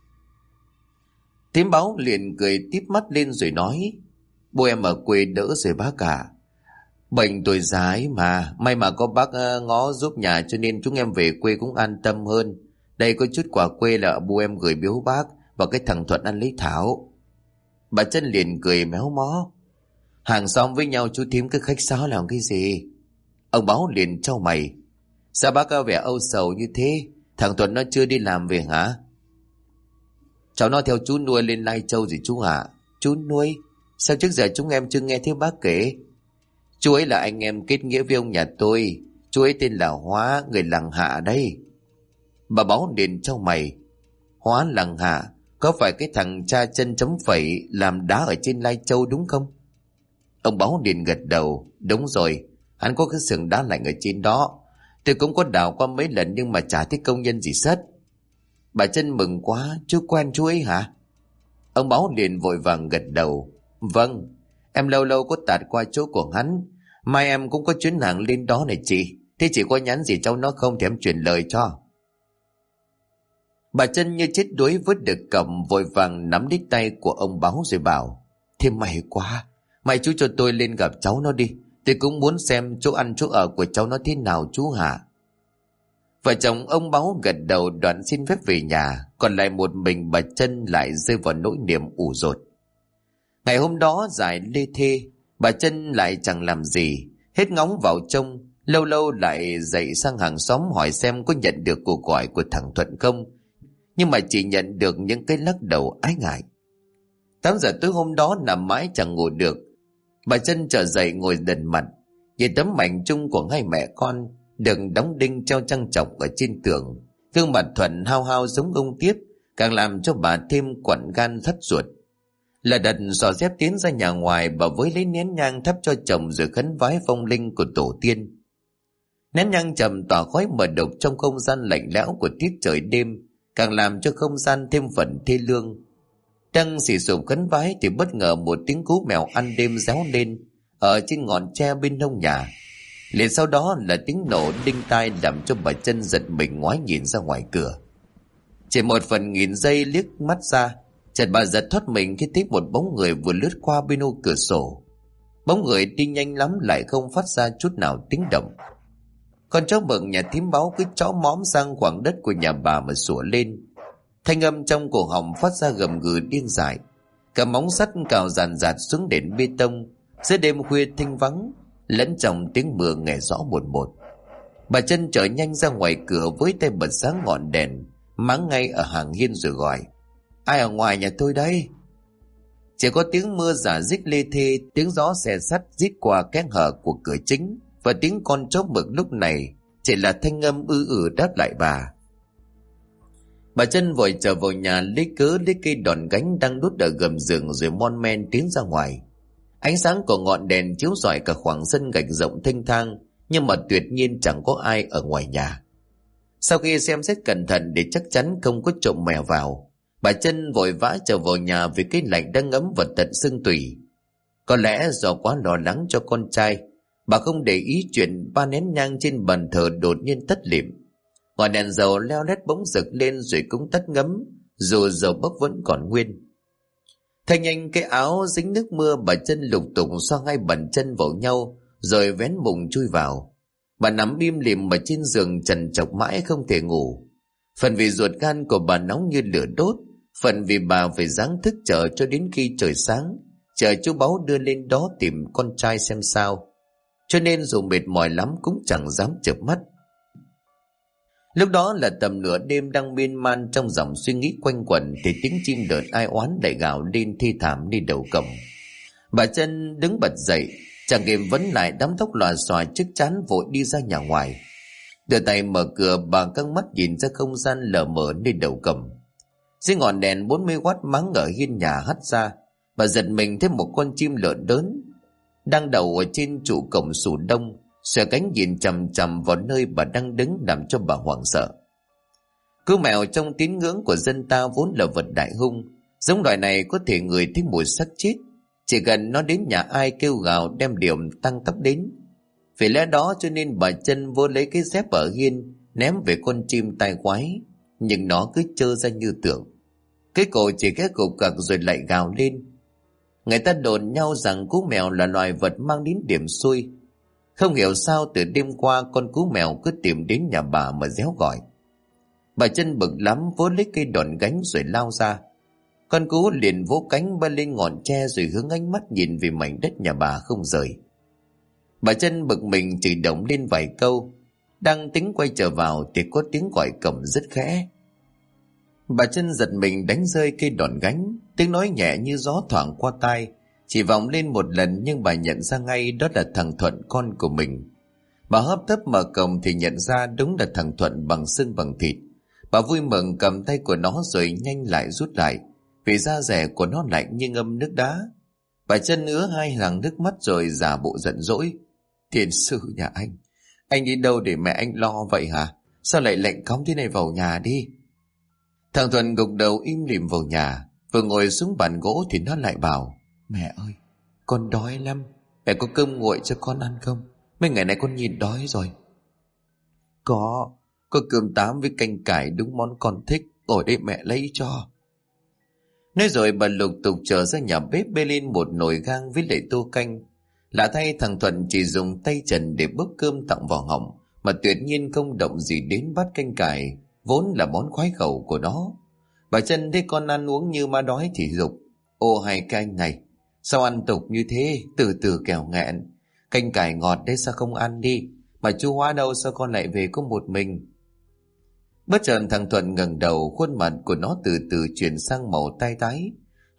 A: Thím Báu liền cười típ mắt lên rồi nói: Bố em ở quê đỡ rồi bác cả. Bệnh tuổi già ấy mà, may mà có bác ngó giúp nhà cho nên chúng em về quê cũng an tâm hơn. Đây có chút quà quê là bố em gửi biếu bác và cái thằng Thuận ăn lấy thảo. Bà Trân liền cười méo mó: Hàng xóm với nhau chú thím cứ khách sáo làm cái gì? Ông Báu liền trao mày: Sao bác có vẻ âu sầu như thế? Thằng Thuận nó chưa đi làm về hả? Cháu nó theo chú nuôi lên Lai Châu gì chú hả? Chú nuôi? Sao trước giờ chúng em chưa nghe thấy bác kể? Chú ấy là anh em kết nghĩa với ông nhà tôi. Chú ấy tên là Hóa, người làng Hạ đây. Bà Báu liền trao mày: Hóa làng Hạ? Có phải cái thằng cha chân chấm phẩy làm đá ở trên Lai Châu đúng không? Ông Báu liền gật đầu: Đúng rồi, hắn có cái xưởng đá lạnh ở trên đó. Tôi cũng có đào qua mấy lần nhưng mà chả thấy công nhân gì sất. Bà Trân mừng quá: Chú quen chú ấy hả? Ông Báu liền vội vàng gật đầu: Vâng, em lâu lâu có tạt qua chỗ của hắn. Mai em cũng có chuyến hàng lên đó này chị. Thế chị có nhắn gì cháu nó không thì em truyền lời cho. Bà Trân như chết đuối vớt được cẩm, vội vàng nắm lấy tay của ông Báu rồi bảo: Thế may quá, mày chú cho tôi lên gặp cháu nó đi. Tôi cũng muốn xem chỗ ăn chỗ ở của cháu nó thế nào chú hả? Vợ chồng ông Báu gật đầu đoạn xin phép về nhà. Còn lại một mình bà Trân lại rơi vào nỗi niềm ủ dột. Ngày hôm đó giải lê thê, bà Trân lại chẳng làm gì, hết ngóng vào trông. Lâu lâu lại dậy sang hàng xóm hỏi xem có nhận được cuộc gọi của thằng Thuận không, nhưng mà chỉ nhận được những cái lắc đầu ái ngại. 8 giờ tối hôm đó nằm mãi chẳng ngủ được. Bà Trân trở dậy ngồi đần mặt, nhìn tấm ảnh chung của hai mẹ con được đóng đinh treo trang trọng ở trên tường. Gương mặt Thuận hao hao giống ông Tiếp, càng làm cho bà thêm quặn gan thắt ruột. Là đặt xỏ dép tiến ra nhà ngoài, bà với lấy nén nhang thắp cho chồng rồi khấn vái phong linh của tổ tiên. Nén nhang trầm tỏa khói mờ độc trong không gian lạnh lẽo của tiết trời đêm, càng làm cho không gian thêm phần thê lương. Đang xì xụp khấn vái thì bất ngờ một tiếng cú mèo ăn đêm réo lên ở trên ngọn tre bên hông nhà. Liền sau đó là tiếng nổ đinh tai làm cho bà Trân giật mình ngoái nhìn ra ngoài cửa. Chỉ một phần nghìn giây liếc mắt ra, chợt bà giật thoát mình khi thấy một bóng người vừa lướt qua bên ô cửa sổ. Bóng người đi nhanh lắm lại không phát ra chút nào tiếng động. Con chó mừng nhà thím Báo cứ chó móm sang khoảng đất của nhà bà mà sủa lên. Thanh âm trong cổ họng phát ra gầm gừ điên dại. Cả móng sắt cào dàn dạt xuống nền bê tông. Giữa đêm khuya thinh vắng, lẫn trong tiếng mưa nghe rõ một một. Bà Trân trở nhanh ra ngoài cửa với tay bật sáng ngọn đèn, máng ngay ở hàng hiên rồi gọi: "Ai ở ngoài nhà tôi đây?" Chỉ có tiếng mưa rả rích lê thê, tiếng gió xè sắt rít qua kẽ hở của cửa chính, và tiếng con chó mực lúc này chỉ là thanh âm đáp lại bà. Bà Trân vội trở vào nhà lấy cây đòn gánh đang đút ở gầm giường rồi mon men tiến ra ngoài. Ánh sáng của ngọn đèn chiếu rọi cả khoảng sân gạch rộng thênh thang, nhưng mà tuyệt nhiên chẳng có ai ở ngoài nhà. Sau khi xem xét cẩn thận để chắc chắn không có trộm mèo vào, bà Trân vội vã trở vào nhà vì cái lạnh đang ngấm vào tận xương tủy. Có lẽ do quá lo lắng cho con trai, bà không để ý chuyện ba nén nhang trên bàn thờ đột nhiên tắt lịm. Ngọn đèn dầu leo lét bỗng rực lên rồi cũng tắt ngấm, dù dầu bốc vẫn còn nguyên. Thay nhanh cái áo dính nước mưa, bà Trân lục tục xoa hai bàn chân vào nhau rồi vén mùng chui vào. Bà nằm im lìm ở trên giường trằn trọc mãi không thể ngủ. Phần vì ruột gan của bà nóng như lửa đốt, phần vì bà phải giáng thức chờ cho đến khi trời sáng, chờ chú Báu đưa lên đó tìm con trai xem sao. Cho nên dù mệt mỏi lắm cũng chẳng dám chợp mắt. Lúc đó là tầm nửa đêm, đang miên man trong dòng suy nghĩ quanh quẩn thì tiếng chim lợn ai oán lại gào lên thi thảm đi đầu cổng. Bà Trân đứng bật dậy, chẳng kịp vấn lại đám tóc lòa xòa trước trán, vội đi ra nhà ngoài. Đưa tay mở cửa, bà căng mắt nhìn ra không gian lờ mờ nơi đầu cổng. Dưới ngọn đèn 40W máng ở hiên nhà hắt ra, bà giật mình thấy một con chim lợn lớn đang đậu ở trên trụ cổng sủ đông, xòe cánh nhìn chằm chằm vào nơi bà đang đứng, làm cho bà hoảng sợ. Cú mèo trong tín ngưỡng của dân ta vốn là vật đại hung, giống loài này có thể ngửi thấy mùi xác chết, chỉ cần nó đến nhà ai kêu gào đem điểm tăng tốc đến. Vì lẽ đó cho nên bà Trân vô lấy cái dép ở hiên ném về con chim tai quái, nhưng nó cứ trơ ra như tưởng. Cái cổ chỉ cái cục cặc rồi lại gào lên. Người ta đồn nhau rằng cú mèo là loài vật mang đến điểm xui. Không hiểu sao từ đêm qua con cú mèo cứ tìm đến nhà bà mà réo gọi. Bà Trân bực lắm vỗ lấy cây đòn gánh rồi lao ra. Con cú liền vỗ cánh bay lên ngọn tre rồi hướng ánh mắt nhìn về mảnh đất nhà bà không rời. Bà Trân bực mình chửi động lên vài câu, đang tính quay trở vào thì có tiếng gọi cổng rất khẽ. Bà Trân giật mình đánh rơi cây đòn gánh, tiếng nói nhẹ như gió thoảng qua tai, chỉ vọng lên một lần nhưng bà nhận ra ngay đó là thằng Thuận, con của mình. Bà hấp tấp mở cổng thì nhận ra đúng là thằng Thuận bằng xương bằng thịt. Bà vui mừng cầm tay của nó rồi nhanh lại rút lại, vì da dẻ của nó lạnh như ngâm nước đá. Bà Trân ứa hai hàng nước mắt rồi giả bộ giận dỗi. "Tiền sư nhà anh đi đâu để mẹ anh lo vậy hả? Sao lại lạnh cóng thế này, vào nhà đi." Thằng Thuận gục đầu im lìm vào nhà. Vừa ngồi xuống bàn gỗ thì nó lại bảo: "Mẹ ơi, con đói lắm. Mẹ có cơm nguội cho con ăn không? Mấy ngày nay con nhìn đói rồi." Có cơm tám với canh cải, đúng món con thích. Ngồi đây mẹ lấy cho." Nói rồi bà lục tục trở ra nhà bếp bê lên một nồi gang với lại tô canh. Lạ thay thằng Thuận chỉ dùng tay trần để bốc cơm tặng vào họng, mà tuyệt nhiên không động gì đến bát canh cải vốn là món khoái khẩu của nó. Bà Trân thấy con ăn uống như ma đói thì giục: "Ô hay canh này, sao ăn tục như thế, từ từ kẻo nghẹn. Canh cải ngọt đấy, sao không ăn đi? Mà chú Hóa đâu, sao con lại về có một mình?" Bất chợt thằng Thuận ngẩng đầu, khuôn mặt của nó từ từ chuyển sang màu tai tái.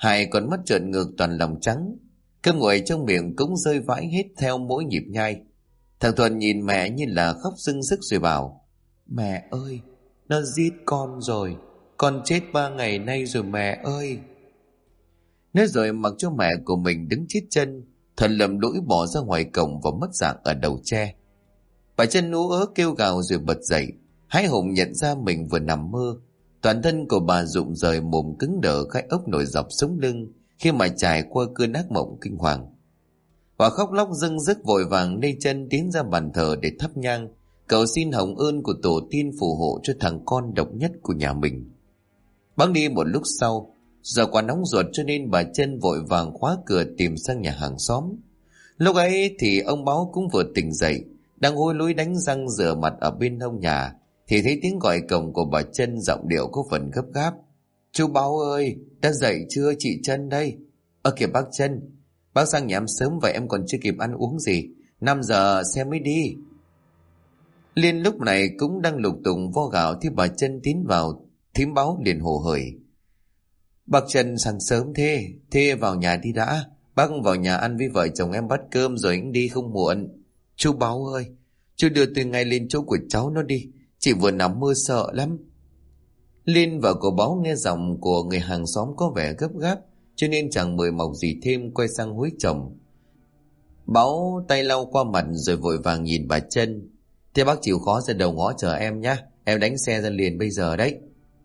A: hai con mắt trợn ngược toàn lòng trắng. Cơm nguội trong miệng cũng rơi vãi hết theo mỗi nhịp nhai. Thằng Thuận nhìn mẹ như là khóc rưng rức rồi bảo: Mẹ ơi, nó giết con rồi. Con chết 3 ngày nay rồi mẹ ơi. Nói rồi mặc cho mẹ của mình đứng chết chân. Thuận lầm lũi bỏ ra ngoài cổng và mất dạng ở đầu tre. Bà Chân ú ớ kêu gào rồi bật dậy. Hái hùng nhận ra mình vừa nằm mơ. Toàn thân của bà rụng rời, mồm cứng đờ, gai ốc nổi dọc sống lưng khi mà trải qua cơn ác mộng kinh hoàng. Bà khóc lóc rưng rức vội vàng lê chân tiến ra bàn thờ để thắp nhang, cầu xin hồng ơn của tổ tiên phù hộ cho thằng con độc nhất của nhà mình. Bẵng đi một lúc sau, giờ quá nóng ruột cho nên bà Chân vội vàng khóa cửa tìm sang nhà hàng xóm. Lúc ấy thì ông Báo cũng vừa tỉnh dậy, đang hôi lối đánh răng rửa mặt ở bên hông nhà, thì thấy tiếng gọi cổng của bà Chân, giọng điệu có phần gấp gáp. Chú Báo ơi, đã dậy chưa, chị Chân đây. Kìa bác Chân, bác sang nhà em sớm vậy em còn chưa kịp ăn uống gì, 5 giờ xe mới đi. Liên lúc này cũng đang lục tùng vo gạo thì bà Chân tiến vào. Thím Báo liền hồ hởi: Bác Chân sáng sớm thế vào nhà đi đã, bác vào nhà ăn với vợ chồng em bát cơm rồi anh đi không muộn. Chú Báo ơi, chú đưa tôi ngay lên chỗ của cháu nó đi, chị vừa nằm mơ sợ lắm. Liên và cô Báo nghe giọng của người hàng xóm có vẻ gấp gáp, cho nên chẳng mời mọc gì thêm, quay sang húi chồng. Báo tay lau qua mặt rồi vội vàng nhìn bà Chân: Thế bác chịu khó ra đầu ngõ chờ em nhé, em đánh xe ra liền bây giờ đấy.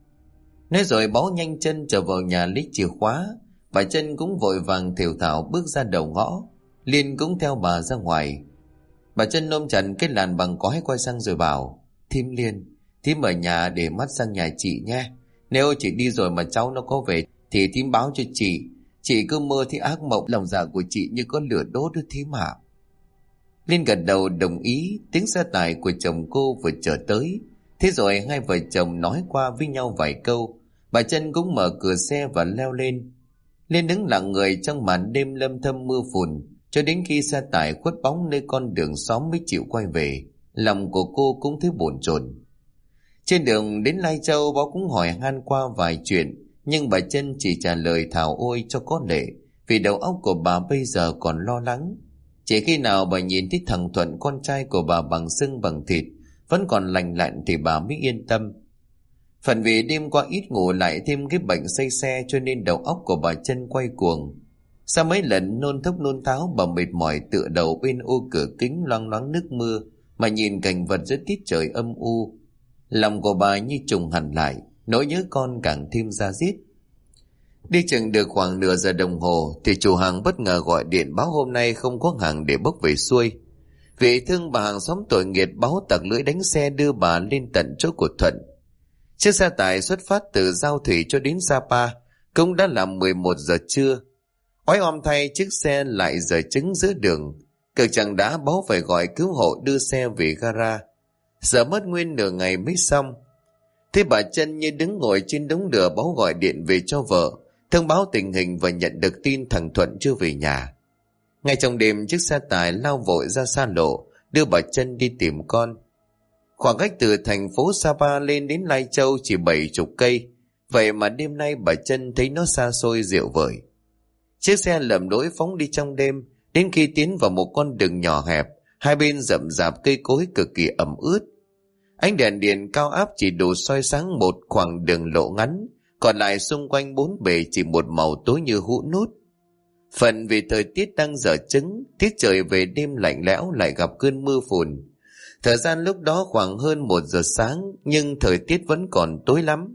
A: Nói rồi Báo nhanh chân trở vào nhà lấy chìa khóa. Bà Chân cũng vội vàng thều thào bước ra đầu ngõ. Liên cũng theo bà ra ngoài. Bà Chân ôm chặt cái làn bằng cói quay sang rồi bảo: Thím Liên, thím ở nhà để mắt sang nhà chị nhé. Nếu chị đi rồi mà cháu nó có về thì thím báo cho chị. Chị cứ mơ thấy ác mộng, lòng dạ của chị như có lửa đốt đó thím ạ. Liên gật đầu đồng ý. Tiếng xe tải của chồng cô vừa trở tới. Thế rồi hai vợ chồng nói qua với nhau vài câu. Bà Chân cũng mở cửa xe và leo lên. Liên đứng lặng người trong màn đêm lâm thâm mưa phùn, cho đến khi xe tải khuất bóng nơi con đường xóm mới chịu quay về. Lòng của cô cũng thấy bồn chồn. Trên đường đến Lai Châu, Báo cũng hỏi han qua vài chuyện, nhưng bà Chân chỉ trả lời thảo ôi cho có lệ, vì đầu óc của bà bây giờ còn lo lắng. Chỉ khi nào bà nhìn thấy thằng Thuận, con trai của bà bằng xương bằng thịt, vẫn còn lành lặn thì bà mới yên tâm. Phần vì đêm qua ít ngủ lại thêm cái bệnh say xe, cho nên đầu óc của bà Chân quay cuồng. Sau mấy lần nôn thốc nôn tháo, bà mệt mỏi tựa đầu bên ô cửa kính loang loáng nước mưa mà nhìn cảnh vật giữa tiết trời âm u. Lòng của bà như trùng hẳn lại, nỗi nhớ con càng thêm da diết. Đi chừng được khoảng nửa giờ đồng hồ thì chủ hàng bất ngờ gọi điện báo hôm nay không có hàng để bốc về xuôi. Vì thương bà hàng xóm tội nghiệp, Báo tặc lưỡi đánh xe đưa bà lên tận chỗ của Thuận. Chiếc xe tải xuất phát từ Giao Thủy cho đến Sapa cũng đã là 11 giờ trưa. Oái oăm thay, chiếc xe lại dở trứng giữa đường. Cực chẳng đã, Báo phải gọi cứu hộ đưa xe về gara. Giờ mất nguyên nửa ngày mới xong. Thế bà Chân như đứng ngồi trên đống lửa. Báo gọi điện về cho vợ, thông báo tình hình và nhận được tin thằng Thuận chưa về nhà. Ngay trong đêm, chiếc xe tải lao vội ra xa lộ đưa bà Chân đi tìm con. Khoảng cách từ thành phố Sapa lên đến Lai Châu chỉ 70 cây, vậy mà đêm nay bà Chân thấy nó xa xôi dịu vời. Chiếc xe lầm lỗi phóng đi trong đêm, đến khi tiến vào một con đường nhỏ hẹp, hai bên rậm rạp cây cối cực kỳ ẩm ướt. Ánh đèn điện cao áp chỉ đủ soi sáng một khoảng đường lộ ngắn, còn lại xung quanh bốn bề chỉ một màu tối như hũ nút. Phần vì thời tiết đang dở trứng, tiết trời về đêm lạnh lẽo lại gặp cơn mưa phùn. Thời gian lúc đó khoảng hơn 1 giờ sáng, nhưng thời tiết vẫn còn tối lắm.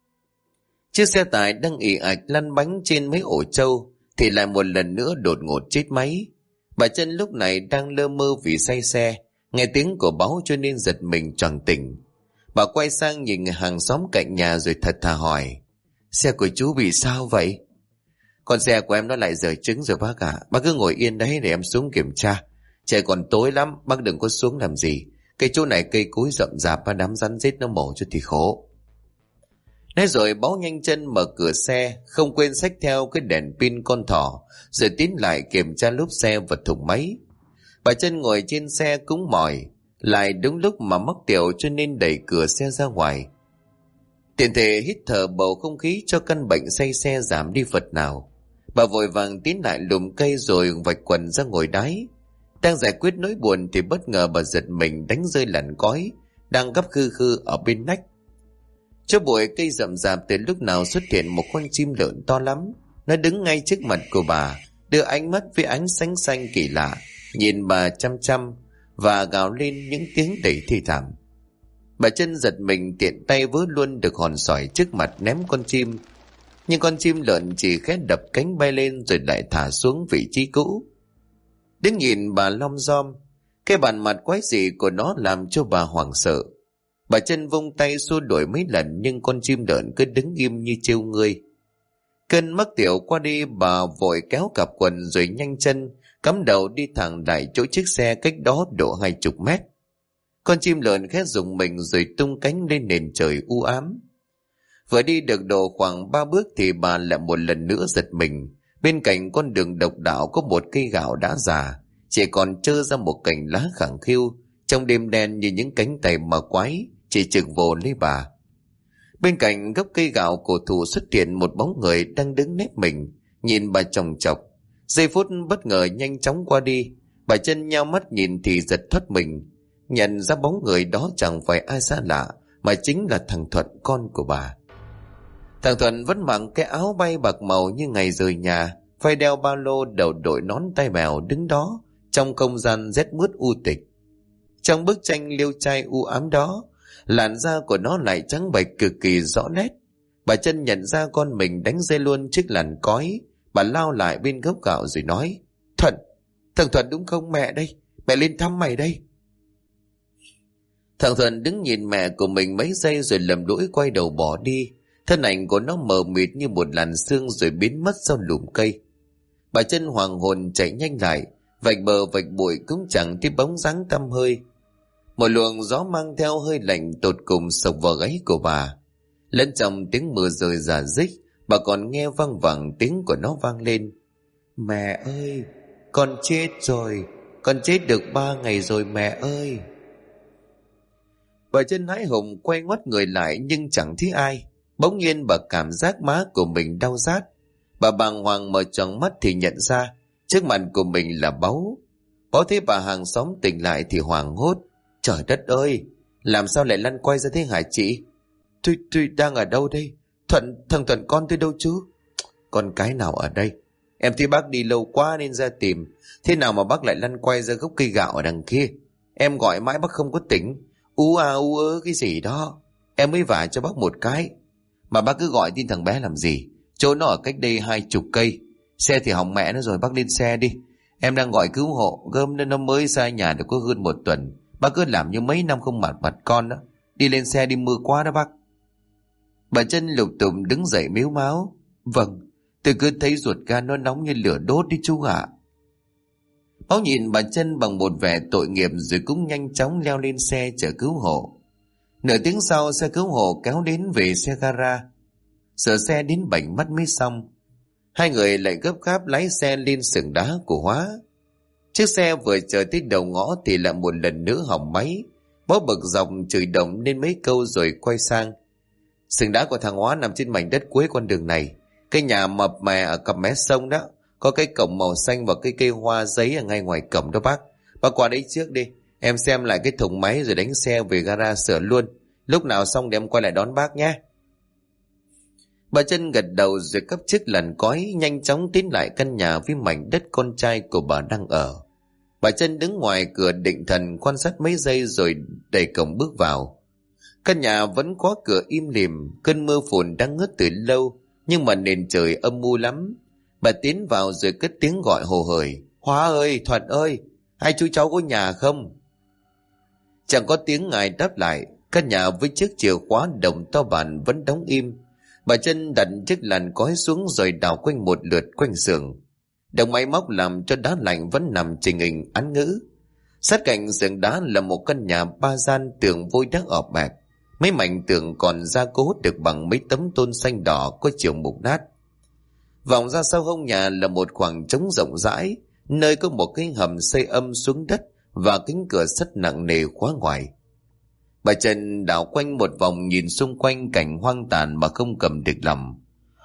A: Chiếc xe tải đang ì ạch lăn bánh trên mấy ổ trâu thì lại một lần nữa đột ngột chết máy. Bà Chân lúc này đang lơ mơ vì say xe, nghe tiếng của Báo cho nên giật mình choàng tỉnh. Bà quay sang nhìn hàng xóm cạnh nhà rồi thật thà hỏi: Xe của chú bị sao vậy? Con xe của em nó lại dở trứng rồi bác ạ. Bác cứ ngồi yên đấy để em xuống kiểm tra. Trời còn tối lắm, bác đừng có xuống làm gì. Cái chỗ này cây cối rậm rạp và đám rắn rết nó mổ cho thì khổ. Nói rồi Báo nhanh chân mở cửa xe, không quên xách theo cái đèn pin con thỏ, rồi tiến lại kiểm tra lốp xe và thùng máy. Bà Chân ngồi trên xe cũng mỏi, lại đúng lúc mà mắc tiểu cho nên đẩy cửa xe ra ngoài. Tiện thể hít thở bầu không khí cho căn bệnh say xe giảm đi phần nào. Bà vội vàng tiến lại lùm cây rồi vạch quần ra ngồi đáy. Đang giải quyết nỗi buồn thì bất ngờ bà giật mình đánh rơi làn cói đang gấp khư khư ở bên nách. Chỗ bụi cây rậm rạp từ lúc nào xuất hiện một con chim lợn to lắm. Nó đứng ngay trước mặt của bà, đưa ánh mắt với ánh sáng xanh kỳ lạ, nhìn bà chăm chăm và gào lên những tiếng đầy thi thảm. Bà Chân giật mình tiện tay vớ luôn được hòn sỏi trước mặt ném con chim. Nhưng con chim lợn chỉ khẽ đập cánh bay lên rồi lại thả xuống vị trí cũ. Đứng nhìn bà lom rom, cái bản mặt quái dị của nó làm cho bà hoảng sợ. Bà Chân vung tay xua đuổi mấy lần nhưng con chim lợn cứ đứng im như trêu người. Cơn mắc tiểu qua đi, bà vội kéo cặp quần rồi nhanh chân cắm đầu đi thẳng lại chỗ chiếc xe cách đó độ 20 mét. Con chim lợn khẽ rùng mình rồi tung cánh lên nền trời u ám. Vừa đi được độ khoảng 3 bước thì bà lại một lần nữa giật mình. Bên cạnh con đường độc đạo có một cây gạo đã già, chỉ còn trơ ra một cành lá khẳng khiu, trong đêm đen như những cánh tay mà quái chỉ trực vồ lấy bà. Bên cạnh gốc cây gạo cổ thụ xuất hiện một bóng người đang đứng nép mình, nhìn bà chòng chọc. Giây phút bất ngờ nhanh chóng qua đi, bà Chân nhao mắt nhìn thì giật thoát mình, nhận ra bóng người đó chẳng phải ai xa lạ mà chính là thằng Thuận, con của bà. Thằng Thuận vẫn mặc cái áo bay bạc màu như ngày rời nhà, vai đeo ba lô, đầu đội nón tai mèo, đứng đó trong không gian rét mướt u tịch. Trong bức tranh liêu trai u ám đó, làn da của nó lại trắng bệch cực kỳ rõ nét. Bà Chân nhận ra con mình đánh rơi luôn chiếc làn cói. Bà lao lại bên gốc gạo rồi nói: Thuận, thằng Thuận đúng không mẹ đây? Mẹ lên thăm mày đây. Thằng Thuận đứng nhìn mẹ của mình mấy giây rồi lầm lũi quay đầu bỏ đi. Thân ảnh của nó mờ mịt như một làn sương rồi biến mất sau lùm cây. Bà Chân hoàng hồn chạy nhanh lại, vạch bờ vạch bụi cũng chẳng thấy bóng dáng tăm hơi. Một luồng gió mang theo hơi lạnh tột cùng sộc vào gáy của bà. Lẫn trong tiếng mưa rơi rả rích, bà còn nghe văng vẳng tiếng của nó vang lên: Mẹ ơi, con chết rồi, con chết được 3 ngày rồi mẹ ơi. Bà Chân hãi hùng quay ngoắt người lại nhưng chẳng thấy ai. Bỗng nhiên bà cảm giác má của mình đau rát. Bà bàng hoàng mở tròn mắt thì nhận ra trước mặt của mình là Báu. Báu thấy bà hàng xóm tỉnh lại thì hoảng hốt: Trời đất ơi, làm sao lại lăn quay ra thế hả chị? Tôi đang ở đâu đây? Thằng Thuận con tôi đâu chứ? Con cái nào ở đây? Em thấy bác đi lâu quá nên ra tìm. Thế nào mà bác lại lăn quay ra gốc cây gạo ở đằng kia? Em gọi mãi bác không có tỉnh. Ú à ú ớ cái gì đó. Em mới vả cho bác một cái. Mà bác cứ gọi tin thằng bé làm gì? Chỗ nó ở cách đây 20 cây. Xe thì hỏng mẹ nó rồi, bác lên xe đi. Em đang gọi cứu hộ, gơm nên nó mới ra nhà được có hơn 1 tuần. Bác cứ làm như mấy năm không mặt con đó. Đi lên xe đi, mưa quá đó bác. Bà Chân lục tùng đứng dậy mếu máo: Vâng, tôi cứ thấy ruột gan nó nóng như lửa đốt đi chú ạ. Báo nhìn bà Chân bằng một vẻ tội nghiệp rồi cũng nhanh chóng leo lên xe chở cứu hộ. Nửa tiếng sau, xe cứu hộ kéo đến về xe gara. Sửa xe đến bệnh mắt mới xong. Hai người lại gấp gáp lái xe lên sừng đá của Hóa. Chiếc xe vừa chờ tới đầu ngõ thì lại một lần nữa hỏng máy. Bó bực dọc chửi đồng nên mấy câu rồi quay sang: Sừng đá của thằng Hóa nằm trên mảnh đất cuối con đường này. Cái nhà mập mè ở cặp mé sông đó, có cái cổng màu xanh và cây hoa giấy ở ngay ngoài cổng đó bác. Bác qua đấy trước đi, em xem lại cái thùng máy rồi đánh xe về gara sửa luôn. Lúc nào xong thì em quay lại đón bác nhé. Bà Chân gật đầu rồi cấp chiếc làn cói nhanh chóng tiến lại căn nhà với mảnh đất con trai của bà đang ở. Bà Chân đứng ngoài cửa định thần quan sát mấy giây rồi đẩy cổng bước vào. Căn nhà vẫn khóa cửa im lìm, cơn mưa phùn đang ngớt từ lâu nhưng mà nền trời âm u lắm. Bà tiến vào rồi cất tiếng gọi hồ hởi: Hóa ơi, Thuận ơi, hai chú cháu có nhà không? Chẳng có tiếng ai đáp lại. Căn nhà với chiếc chìa khóa đồng to bản vẫn đóng im. Bà Chân đặt chiếc làn cói xuống rồi đảo quanh một lượt quanh giường. Đồng máy móc làm cho đá lạnh vẫn nằm trình hình án ngữ. Sát cạnh giường đá là một căn nhà 3 gian, tường vôi đá ọp bạc. Mấy mảnh tường còn gia cố được bằng mấy tấm tôn xanh đỏ có chiều mục nát. Vòng ra sau hông nhà là một khoảng trống rộng rãi, nơi có một cái hầm xây âm xuống đất và cánh cửa sắt nặng nề khóa ngoài. Bà Trần đảo quanh một vòng nhìn xung quanh cảnh hoang tàn mà không cầm được lòng.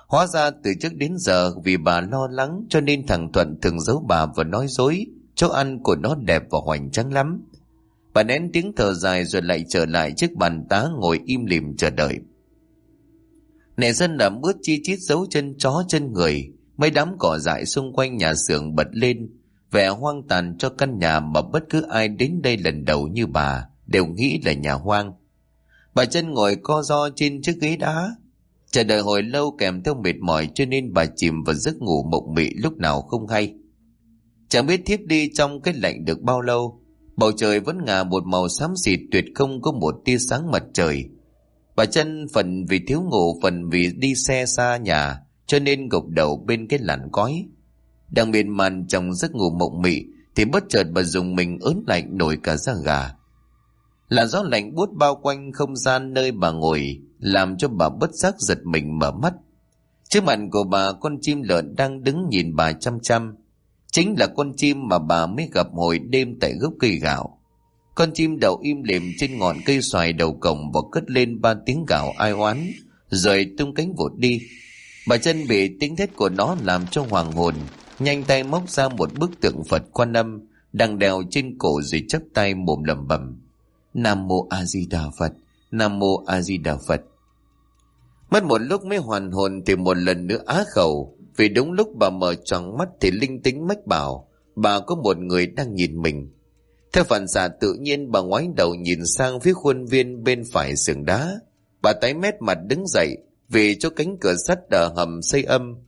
A: Hóa ra từ trước đến giờ vì bà lo lắng cho nên thằng Thuận thường giấu bà và nói dối chỗ ăn của nó đẹp và hoành tráng lắm. Bà nén tiếng thở dài rồi lại trở lại chiếc bàn đá ngồi im lìm chờ đợi. Nẻ dân làm ướt chi chít dấu chân chó chân người, mấy đám cỏ dại xung quanh nhà xưởng bật lên, vẻ hoang tàn cho căn nhà mà bất cứ ai đến đây lần đầu như bà đều nghĩ là nhà hoang. Bà Chân ngồi co ro trên chiếc ghế đá, chờ đợi hồi lâu kèm theo mệt mỏi cho nên bà chìm vào giấc ngủ mộng mị lúc nào không hay. Chẳng biết thiếp đi trong cái lạnh được bao lâu, bầu trời vẫn ngả một màu xám xịt tuyệt không có một tia sáng mặt trời. Bà Chân phần vì thiếu ngủ, phần vì đi xe xa nhà cho nên gục đầu bên cái làn cói. Đang miên man trong giấc ngủ mộng mị thì bất chợt bà dùng mình ớn lạnh nổi cả da gà. Làn gió lạnh buốt bao quanh không gian nơi bà ngồi làm cho bà bất giác giật mình mở mắt. Trước mặt của bà, con chim lợn đang đứng nhìn bà chăm chăm. Chính là con chim mà bà mới gặp hồi đêm tại gốc cây gạo. Con chim đậu im lìm trên ngọn cây xoài đầu cổng và cất lên 3 tiếng gào ai oán, rồi tung cánh vụt đi. Bà Chân bị tiếng thét của nó làm cho hoàng hồn, nhanh tay móc ra một bức tượng Phật Quan Âm đang đeo trên cổ rồi chắp tay mồm lẩm bẩm: Nam Mô A Di Đà Phật, Nam Mô A Di Đà Phật. Mất một lúc mới hoàn hồn thì một lần nữa á khẩu, vì đúng lúc bà mở tròn mắt thì linh tính mách bảo bà có một người đang nhìn mình. Theo phản xạ tự nhiên, bà ngoái đầu nhìn sang phía khuôn viên bên phải xưởng đá. Bà tái mét mặt đứng dậy vì chỗ cánh cửa sắt ở hầm xây âm.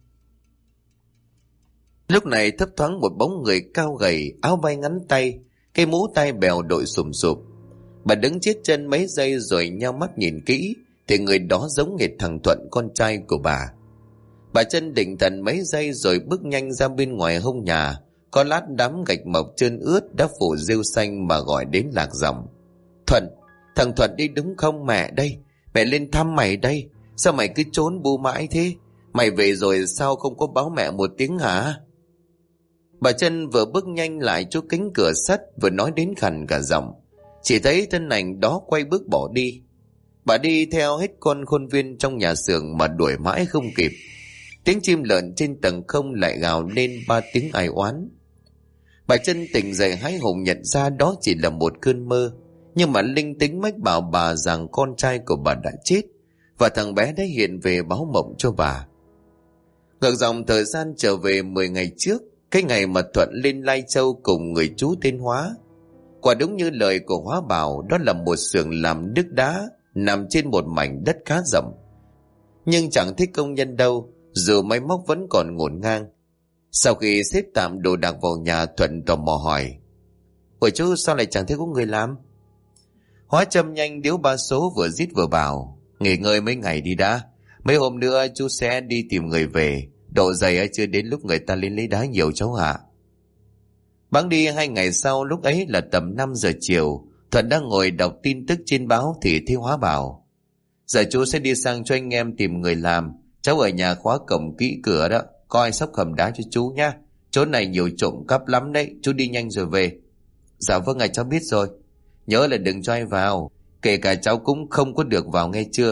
A: Lúc này thấp thoáng một bóng người cao gầy, áo vai ngắn tay, cây mũ tai bèo đội sùm sụp. Bà đứng chết chân mấy giây rồi nhao mắt nhìn kỹ thì người đó giống nghệt thằng Thuận, con trai của bà. Bà Chân định thần mấy giây rồi bước nhanh ra bên ngoài hông nhà. Có lát đám gạch mộc trơn ướt đã phủ rêu xanh mà gọi đến lạc giọng: Thuận, thằng Thuận đi đúng không? Mẹ đây, mẹ lên thăm mày đây. Sao mày cứ trốn bu mãi thế? Mày về rồi sao không có báo mẹ một tiếng hả? Bà Chân vừa bước nhanh lại chỗ cánh cửa sắt vừa nói đến khàn cả giọng. Chỉ thấy thân ảnh đó quay bước bỏ đi. Bà đi theo hết con khuôn viên trong nhà xưởng mà đuổi mãi không kịp. Tiếng chim lợn trên tầng không lại gào lên 3 tiếng ai oán. Bà Chân tỉnh dậy hái hùng nhận ra đó chỉ là một cơn mơ, nhưng mà linh tính mách bảo bà rằng con trai của bà đã chết và thằng bé đã hiện về báo mộng cho bà. Ngược dòng thời gian trở về 10 ngày trước, cái ngày mà Thuận lên Lai Châu cùng người chú tên Hóa. Quả đúng như lời của Hóa bảo, đó là một xưởng làm nước đá nằm trên một mảnh đất khá rộng, nhưng chẳng thấy công nhân đâu, dù máy móc vẫn còn ngổn ngang. Sau khi xếp tạm đồ đạc vào nhà, Thuận tò mò hỏi: Ủa chú, sao lại chẳng thấy có người làm? Hóa châm nhanh điếu 3 số vừa rít vừa bảo: Nghỉ ngơi mấy ngày đi đã, mấy hôm nữa chú sẽ đi tìm người về. Độ dày ấy chưa đến lúc người ta lên lấy đá nhiều cháu ạ. Bẵng đi 2 ngày sau, lúc ấy là tầm 5 giờ chiều, Thuận đang ngồi đọc tin tức trên báo thì thấy Hóa bảo: Giờ chú sẽ đi sang cho anh em tìm người làm. Cháu ở nhà khóa cổng kỹ cửa đó, coi sắp hầm đá cho chú nhá. Chỗ này nhiều trộm cắp lắm đấy, chú đi nhanh rồi về. Dạ vâng ạ, cháu biết rồi. Nhớ là đừng cho ai vào, kể cả cháu cũng không có được vào, nghe chưa?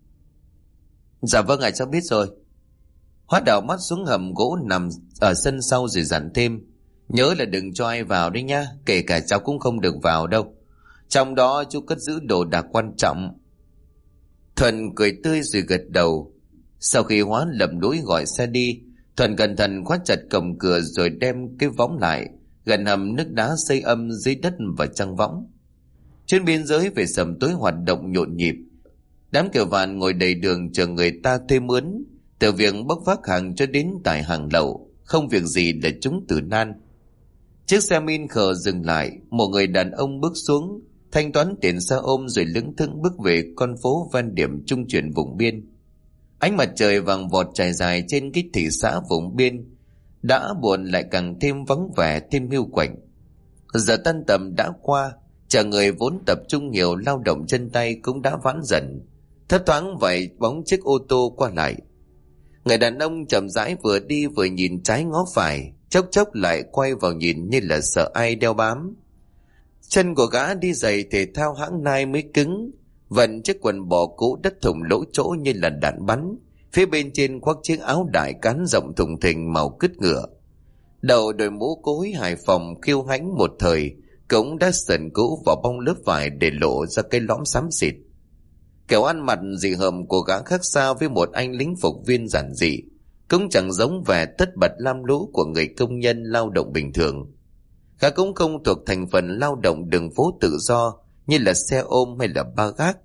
A: Dạ vâng ạ, cháu biết rồi. Hóa đảo mắt xuống hầm gỗ nằm ở sân sau rồi dặn thêm: Nhớ là đừng cho ai vào đấy nhá, kể cả cháu cũng không được vào đâu. Trong đó chú cất giữ đồ đạc quan trọng. Thuận cười tươi rồi gật đầu. Sau khi Hóa lầm lũi gọi xe đi, Thuận cẩn thận khóa chặt cổng cửa rồi đem cái võng lại gần hầm nước đá xây âm dưới đất và trăng võng. Trên biên giới về sầm tối hoạt động nhộn nhịp. Đám kiểu vàn ngồi đầy đường chờ người ta thuê mướn, từ việc bốc vác hàng cho đến tải hàng lậu, không việc gì để chúng tử nan. Chiếc xe min khờ dừng lại, một người đàn ông bước xuống, thanh toán tiền xe ôm rồi lững thững bước về con phố ven điểm trung chuyển vùng biên. Ánh mặt trời vàng vọt trải dài trên cái thị xã vùng biên đã buồn lại càng thêm vắng vẻ, thêm hiu quạnh. Giờ tan tầm đã qua, chợ người vốn tập trung nhiều lao động chân tay cũng đã vãn dần, thấp thoáng vài bóng chiếc ô tô qua lại. Người đàn ông chậm rãi vừa đi vừa nhìn trái ngó phải, chốc chốc lại quay vào nhìn như là sợ ai đeo bám. Chân của gã đi giày thể thao hãng Nike mới cứng, vận chiếc quần bò cũ đất thủng lỗ chỗ như là đạn bắn, Phía bên trên khoác chiếc áo đại cán rộng thùng thình màu cứt ngựa. Đầu đội mũ cối Hải Phòng khiêu hãnh một thời, cũng đã sần cũ vào bong lớp vải để lộ ra cái lõm xám xịt. Kiểu ăn mặc dị hợm của gã khác xa với một anh lính phục viên giản dị, cũng chẳng giống vẻ tất bật lam lũ của người công nhân lao động bình thường. Gã cũng không thuộc thành phần lao động đường phố tự do như là xe ôm hay là ba gác.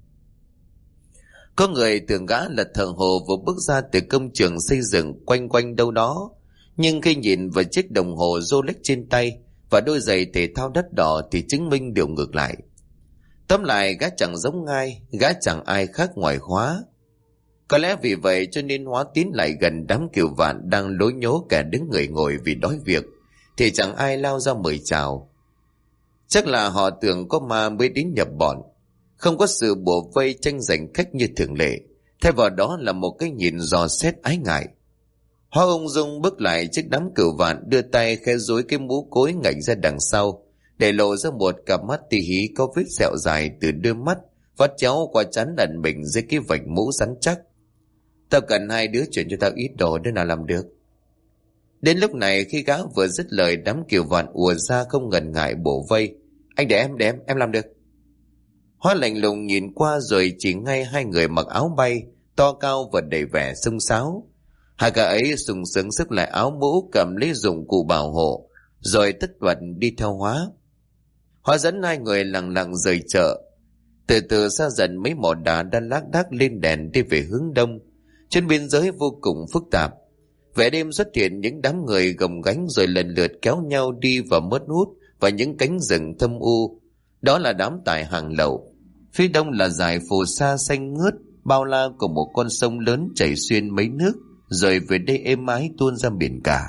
A: Có người tưởng gã là thợ hồ vừa bước ra từ công trường xây dựng quanh quanh đâu đó, nhưng khi nhìn vào chiếc đồng hồ Rolex trên tay và đôi giày thể thao đắt đỏ thì chứng minh điều ngược lại. Tóm lại gã chẳng giống ai, gã chẳng ai khác ngoài Hóa. Có lẽ vì vậy cho nên Hóa tiến lại gần đám kiều vạn đang lối nhố kẻ đứng người ngồi vì đói việc, thì chẳng ai lao ra mời chào. Chắc là họ tưởng có ma mới đến nhập bọn. Không có sự bủa vây tranh giành khách như thường lệ, thay vào đó là một cái nhìn dò xét ái ngại. Hóa ung dung bước lại trước đám cửu vạn, đưa tay khẽ dối cái mũ cối ngạnh ra đằng sau, để lộ ra một cặp mắt tỉ hí có vết sẹo dài từ đôi mắt vắt chéo qua trán ẩn mình dưới cái vạch mũ rắn chắc. Tao cần hai đứa chuyển cho tao ít đồ, đứa nào làm được. Đến lúc này khi gã vừa dứt lời, đám kiều vạn ùa ra không ngần ngại bổ vây. Anh để em làm được. Hóa lạnh lùng nhìn qua rồi chỉ ngay hai người mặc áo bay to cao và đầy vẻ xông xáo. Hai gã ấy sung sướng sức lại áo mũ, cầm lấy dụng cụ bảo hộ, rồi tất bật đi theo Hóa. Hóa dẫn hai người lặng lặng rời chợ. Từ từ xa dần mấy mỏ đá đã lác đác lên đèn đi về hướng đông. Trên biên giới vô cùng phức tạp. Vẻ đêm xuất hiện những đám người gồng gánh rồi lần lượt kéo nhau đi vào mớt hút và những cánh rừng thâm u. Đó là đám tải hàng lậu. Phía đông là dải phù sa xanh ngướt bao la của một con sông lớn chảy xuyên mấy nước, rồi về đây êm ái tuôn ra biển cả.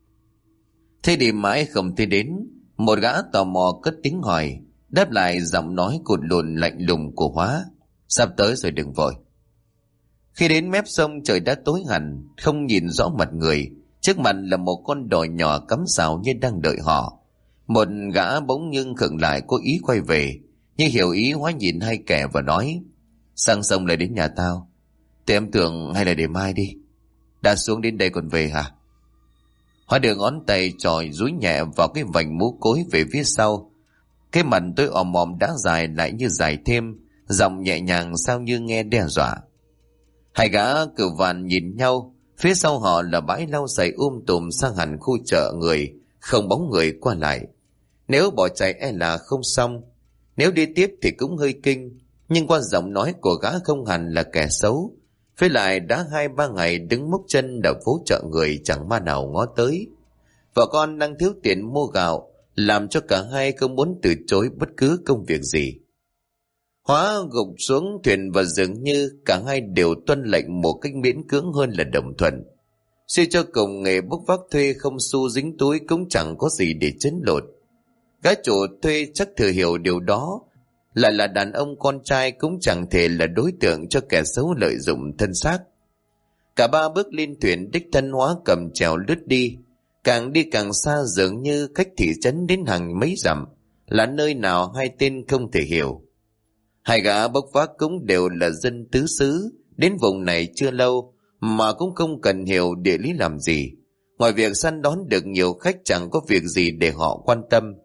A: Thế đi mãi không thấy đến, một gã tò mò cất tiếng hỏi, đáp lại giọng nói cụt lùn lạnh lùng của Hóa. Sắp tới rồi, đừng vội. Khi đến mép sông trời đã tối hẳn, không nhìn rõ mặt người. Trước mặt là một con đò nhỏ cắm sào như đang đợi họ. Một gã bỗng nhưng khựng lại có ý quay về, nhưng hiểu ý Hóa nhìn hai kẻ và nói, sang sông lại đến nhà tao. Thì em tưởng hay là để mai đi. Đã xuống đến đây còn về hả? Hóa đưa ngón tay chòi dúi nhẹ vào cái vành mũ cối về phía sau. Cái mặt tôi òm òm đã dài lại như dài thêm, giọng nhẹ nhàng sao như nghe đe dọa. Hai gã cửu vạn nhìn nhau, phía sau họ là bãi lau giày tùm sang hẳn khu chợ người, không bóng người qua lại. Nếu bỏ chạy e là không xong, nếu đi tiếp thì cũng hơi kinh, nhưng qua giọng nói của gã không hẳn là kẻ xấu. Với lại đã 2-3 ngày đứng mốc chân ở phố chợ người chẳng ma nào ngó tới. Vợ con đang thiếu tiền mua gạo, làm cho cả hai không muốn từ chối bất cứ công việc gì. Hóa gục xuống thuyền và dường như cả hai đều tuân lệnh một cách miễn cưỡng hơn là đồng thuận. Suy cho cùng nghề bốc vác thuê không xu dính túi cũng chẳng có gì để chấn lột. Gã chủ thuê chắc thừa hiểu điều đó, lại là đàn ông con trai cũng chẳng thể là đối tượng cho kẻ xấu lợi dụng thân xác. Cả ba bước lên thuyền, đích thân Hóa cầm chèo lướt đi. Càng đi càng xa, dường như cách thị trấn đến hàng mấy dặm, là nơi nào hai tên không thể hiểu. Hai gã bốc vác cũng đều là dân tứ xứ, đến vùng này chưa lâu mà cũng không cần hiểu địa lý làm gì. Ngoài việc săn đón được nhiều khách, chẳng có việc gì để họ quan tâm.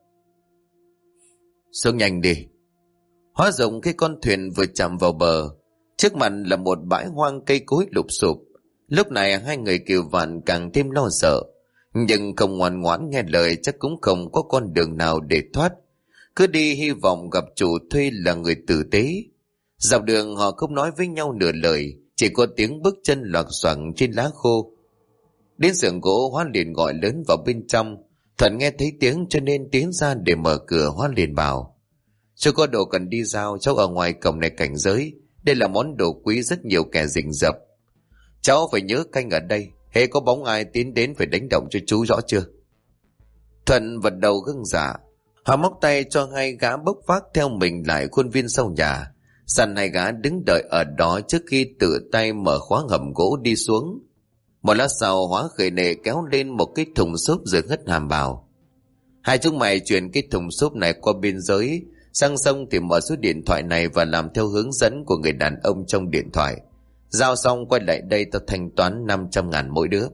A: Xuống nhanh đi. Hóa rộng cái con thuyền vừa chạm vào bờ, trước mặt là một bãi hoang cây cối lụp xụp. Lúc này hai người kiều vạn càng thêm lo sợ, nhưng không ngoan ngoãn nghe lời chắc cũng không có con đường nào để thoát. Cứ đi hy vọng gặp chủ thuê là người tử tế. Dọc đường họ không nói với nhau nửa lời, chỉ có tiếng bước chân loạc xoảng trên lá khô. Đến xưởng gỗ, Hóa liền gọi lớn vào bên trong. Thuận nghe thấy tiếng cho nên tiến ra để mở cửa. Hóa liền bảo, cháu có đồ cần đi giao, cháu ở ngoài cổng này cảnh giới. Đây là món đồ quý, rất nhiều kẻ rình rập. Cháu phải nhớ canh ở đây, hễ có bóng ai tiến đến phải đánh động cho chú, rõ chưa? Thuận vật đầu gương dạ. Họ móc tay cho hai gã bốc vác theo mình lại khuôn viên sau nhà. Sẵn hai gã đứng đợi ở đó trước khi tự tay mở khóa hầm gỗ đi xuống. Một lát sau, Hóa khởi nệ kéo lên một cái thùng xốp rồi hất hàm bảo, hai chúng mày chuyển cái thùng xốp này qua biên giới, sang sông thì mở số điện thoại này và làm theo hướng dẫn của người đàn ông trong điện thoại. Giao xong quay lại đây tao thanh toán 500.000 mỗi đứa.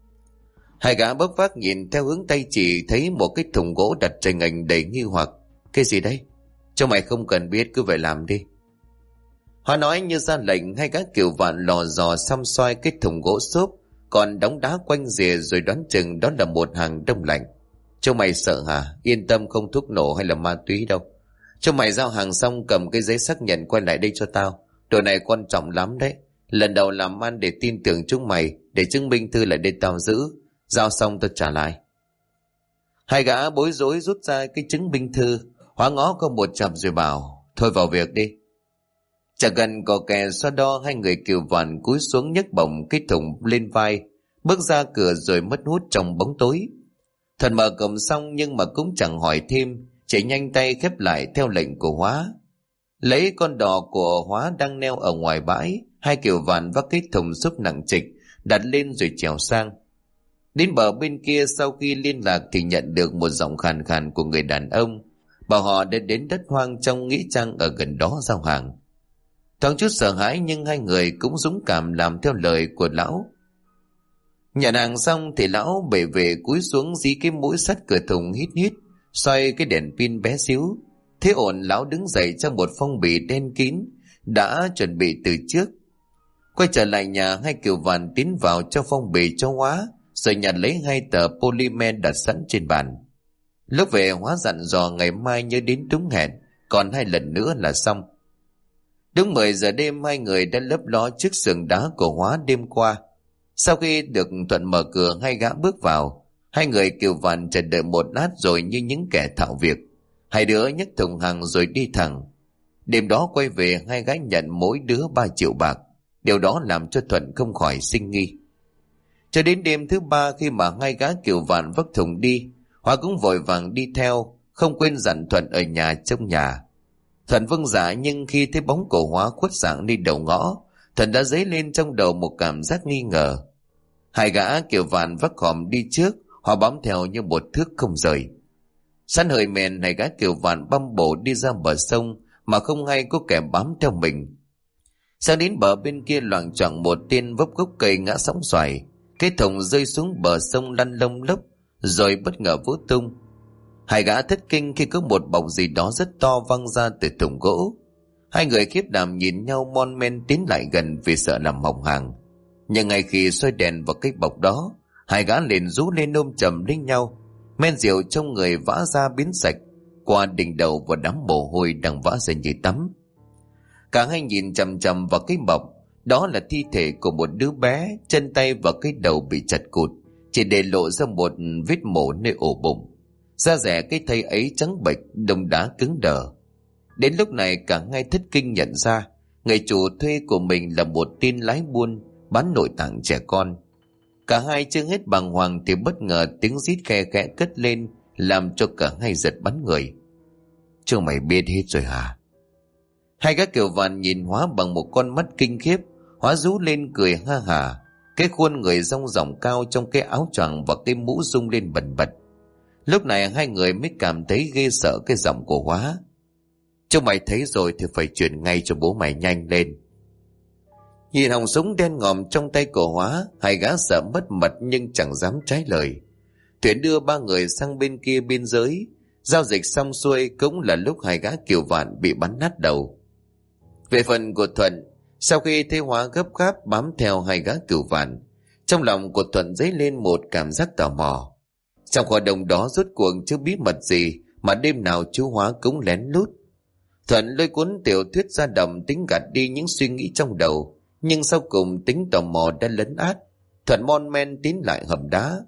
A: Hai gã bốc vác nhìn theo hướng tay chỉ, thấy một cái thùng gỗ đặt trên ngành đầy nghi hoặc. Cái gì đây? Cho mày không cần biết, cứ về làm đi. Họ nói như ra lệnh. Hai gã kiểu vạn lò dò xăm xoay cái thùng gỗ xốp, còn đóng đá quanh rìa, rồi đoán chừng đó là một hàng đông lạnh. Cho mày sợ hả? Yên tâm, không thuốc nổ hay là ma túy đâu. Cho mày giao hàng xong cầm cái giấy xác nhận quay lại đây cho tao. Đồ này quan trọng lắm đấy. Lần đầu làm ăn để tin tưởng chúng mày, để chứng minh thư lại đây tao giữ. Giao xong tao trả lại. Hai gã bối rối rút ra cái chứng minh thư. Hóa ngó có một chập rồi bảo, thôi vào việc đi. Chả gần có kè xoa đo, hai người kiều vạn cúi xuống nhấc bổng cái thùng lên vai, bước ra cửa rồi mất hút trong bóng tối. Thuận mở cổng xong nhưng mà cũng chẳng hỏi thêm, chỉ nhanh tay khép lại theo lệnh của Hóa. Lấy con đò của Hóa đang neo ở ngoài bãi, hai kiều vạn vác cái thùng xốp nặng trịch đặt lên rồi trèo sang. Đến bờ bên kia, sau khi liên lạc thì nhận được một giọng khàn khàn của người đàn ông, bảo họ đã đến đất hoang trong nghĩa trang ở gần đó giao hàng. Thoáng chút sợ hãi nhưng hai người cũng dũng cảm làm theo lời của lão. Nhận hàng xong thì lão bể về cúi xuống dí cái mũi sắt cửa thùng, hít hít xoay cái đèn pin bé xíu. Thế ổn, lão đứng dậy trong một phong bì đen kín đã chuẩn bị từ trước. Quay trở lại nhà, hai kiều vạn tiến vào cho phong bì cho Hóa, rồi nhặt lấy hai tờ polymer đặt sẵn trên bàn. Lúc về Hóa dặn dò ngày mai nhớ đến đúng hẹn, còn 2 lần nữa là xong. Đúng 10 giờ đêm, hai người đã lấp ló trước giường đá của Hóa đêm qua. Sau khi được Thuận mở cửa, hai gã bước vào. Hai người kiều vạn chờ đợi một lát rồi như những kẻ thạo việc, hai đứa nhấc thùng hàng rồi đi thẳng. Đêm đó quay về, hai gã nhận mỗi đứa 3 triệu bạc. Điều đó làm cho Thuận không khỏi sinh nghi. Cho đến đêm thứ 3, khi mà hai gã kiều vạn vác thùng đi, Hóa cũng vội vàng đi theo, không quên dặn Thuận ở nhà trông nhà. Thuận vâng dạ, nhưng khi thấy bóng của Hóa khuất dạng đi đầu ngõ, Thuận đã dấy lên trong đầu một cảm giác nghi ngờ. Hai gã kiều vạn vác hòm đi trước, Hóa bám theo như một thước không rời. Sẵn hơi mèn, hai gã kiều vạn băm bổ đi ra bờ sông mà không hay có kẻ bám theo mình. Sang đến bờ bên kia, loạng choạng một tên vấp gốc cây ngã sóng xoài, cái thùng rơi xuống bờ sông lăn lông lốc rồi bất ngờ vỡ tung. Hai gã thất kinh khi có một bọc gì đó rất to văng ra từ thùng gỗ. Hai người khiếp đảm nhìn nhau mon men tiến lại gần vì sợ làm hỏng hàng. Nhưng ngay khi soi đèn vào cái bọc đó, hai gã liền rú lên ôm chầm lấy nhau. Men rượu trong người vã ra biến sạch, qua đỉnh đầu và đám mồ hôi đang vã ra như tắm. Cả hai nhìn chằm chằm vào cái bọc. Đó là thi thể của một đứa bé, chân tay và cái đầu bị chặt cụt, chỉ để lộ ra một vết mổ nơi ổ bụng. Da rẻ cái thây ấy trắng bệch, đông đá cứng đờ. Đến lúc này cả hai thất kinh nhận ra người chủ thuê của mình là một tên lái buôn bán nội tạng trẻ con. Cả hai chưa hết bàng hoàng thì bất ngờ tiếng rít khe khẽ cất lên, làm cho cả hai giật bắn người. Chứ mày biết hết rồi hả? Hai gã kiều vạn nhìn Hóa bằng một con mắt kinh khiếp. Hóa rú lên cười ha hả, cái khuôn người rong ròng cao trong cái áo choàng và cái mũ rung lên bần bật. Lúc này hai người mới cảm thấy ghê sợ cái giọng của Hóa. Chúng mày thấy rồi thì phải chuyển ngay cho bố mày nhanh lên. Nhìn họng súng đen ngòm trong tay của Hóa, hai gã sợ mất mật nhưng chẳng dám trái lời. Thuyền đưa 3 người sang bên kia biên giới. Giao dịch xong xuôi cũng là lúc hai gã kiều vạn bị bắn nát đầu. Về phần của Thuận, sau khi thấy Hóa gấp gáp bám theo hai gã cửu vạn, trong lòng của Thuận dấy lên một cảm giác tò mò. Trong hoạt động đó rốt cuộc chứ bí mật gì mà đêm nào chú Hóa cũng lén lút. Thuận lôi cuốn tiểu thuyết ra đầm tính gạt đi những suy nghĩ trong đầu, nhưng sau cùng tính tò mò đã lấn át. Thuận mon men tiến lại hầm đá.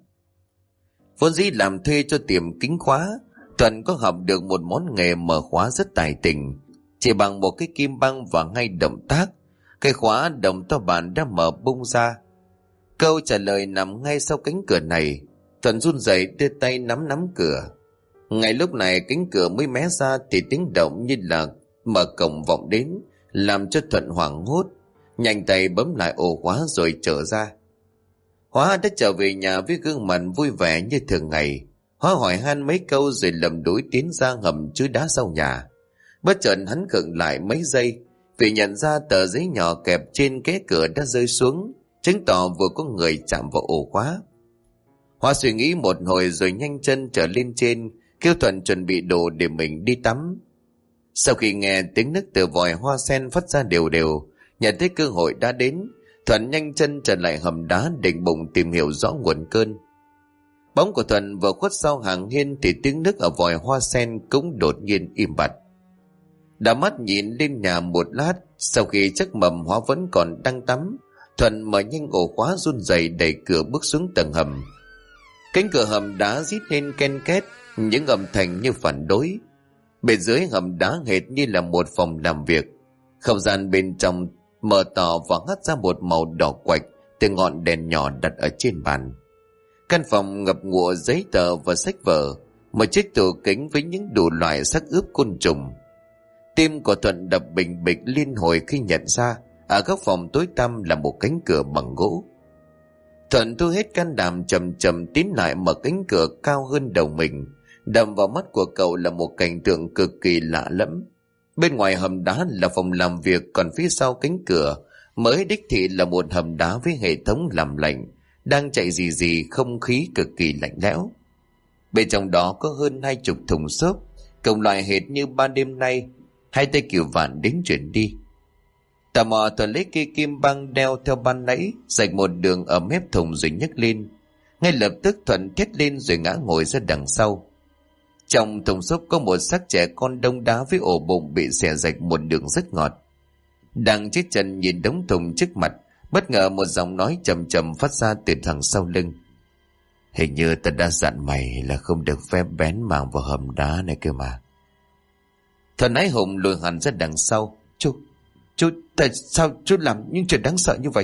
A: Vốn dĩ làm thuê cho tiệm kính khóa, Thuận có học được một món nghề mở khóa rất tài tình. Chỉ bằng một cái kim băng và ngay động tác, cái khóa đồng to bản đã mở bung ra. Câu trả lời nằm ngay sau cánh cửa này. Thuận run rẩy đưa tay nắm nắm cửa. Ngay lúc này cánh cửa mới mé ra thì tiếng động như là mở cổng vọng đến, làm cho Thuận hoảng hốt, nhanh tay bấm lại ổ khóa rồi trở ra. Hóa đã trở về nhà với gương mặt vui vẻ như thường ngày. Hóa hỏi han mấy câu rồi lầm đuổi tiến ra hầm chứa đá sau nhà. Bất chợt hắn khựng lại mấy giây Vì nhận ra tờ giấy nhỏ kẹp trên cái cửa đã rơi xuống, chứng tỏ vừa có người chạm vào ổ khóa. Hóa suy nghĩ một hồi rồi nhanh chân trở lên trên, kêu Thuận chuẩn bị đồ để mình đi tắm. Sau khi nghe tiếng nước từ vòi hoa sen phát ra đều đều, nhận thấy cơ hội đã đến, Thuận nhanh chân trở lại hầm đá định bụng tìm hiểu rõ nguồn cơn. Bóng của Thuận vừa khuất sau hàng hiên thì tiếng nước ở vòi hoa sen cũng đột nhiên im bặt. Đã mắt nhìn lên nhà một lát, sau khi chắc mầm Hóa vẫn còn đang tắm, Thuận mở nhanh ổ khóa run rẩy đẩy cửa bước xuống tầng hầm. Cánh cửa hầm đá rít lên ken két, những âm thanh như phản đối. Bên dưới hầm đá hệt như là một phòng làm việc, không gian bên trong mờ tỏ và hắt ra một màu đỏ quạch từ ngọn đèn nhỏ đặt ở trên bàn. Căn phòng ngập ngụa giấy tờ và sách vở, một chiếc tủ kính với những đủ loại xác ướp côn trùng. Tim của Thuận đập bình bịch liên hồi khi nhận ra ở góc phòng tối tăm là một cánh cửa bằng gỗ. Thuận thu hết can đảm chậm chậm tiến lại mở cánh cửa cao hơn đầu mình. Đập vào mắt của cậu là một cảnh tượng cực kỳ lạ lẫm. Bên ngoài hầm đá là phòng làm việc, còn phía sau cánh cửa mới đích thị là một hầm đá với hệ thống làm lạnh đang chạy rì rì, không khí cực kỳ lạnh lẽo. Bên trong đó có hơn 20 thùng xốp, cộng loại hệt như ban đêm nay hai tay Kiều Vạn đến chuyển đi. Tò mò Thuận lấy cây kim băng đeo theo ban nãy, rạch một đường ở mép thùng rồi nhấc lên. Ngay lập tức Thuận thét lên rồi ngã ngồi ra đằng sau. Trong thùng xốp có một xác trẻ con đông đá với ổ bụng bị xẻ rạch một đường rất ngọt. Đang chết chân nhìn đống thùng trước mặt, bất ngờ một giọng nói trầm trầm phát ra từ thằng sau lưng. Hình như ta đã dặn mày là không được phép bén mảng vào hầm đá này cơ mà. Thuận ái hùng lùi hẳn ra đằng sau. Chú, tại sao chú làm những chuyện đáng sợ như vậy?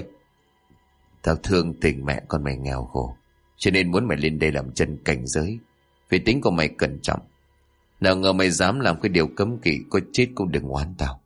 A: Tao thương tình mẹ con mày nghèo khổ, cho nên muốn mày lên đây làm chân cảnh giới. Vì tính của mày cẩn trọng, nào ngờ mày dám làm cái điều cấm kỵ, có chết cũng đừng oán tao.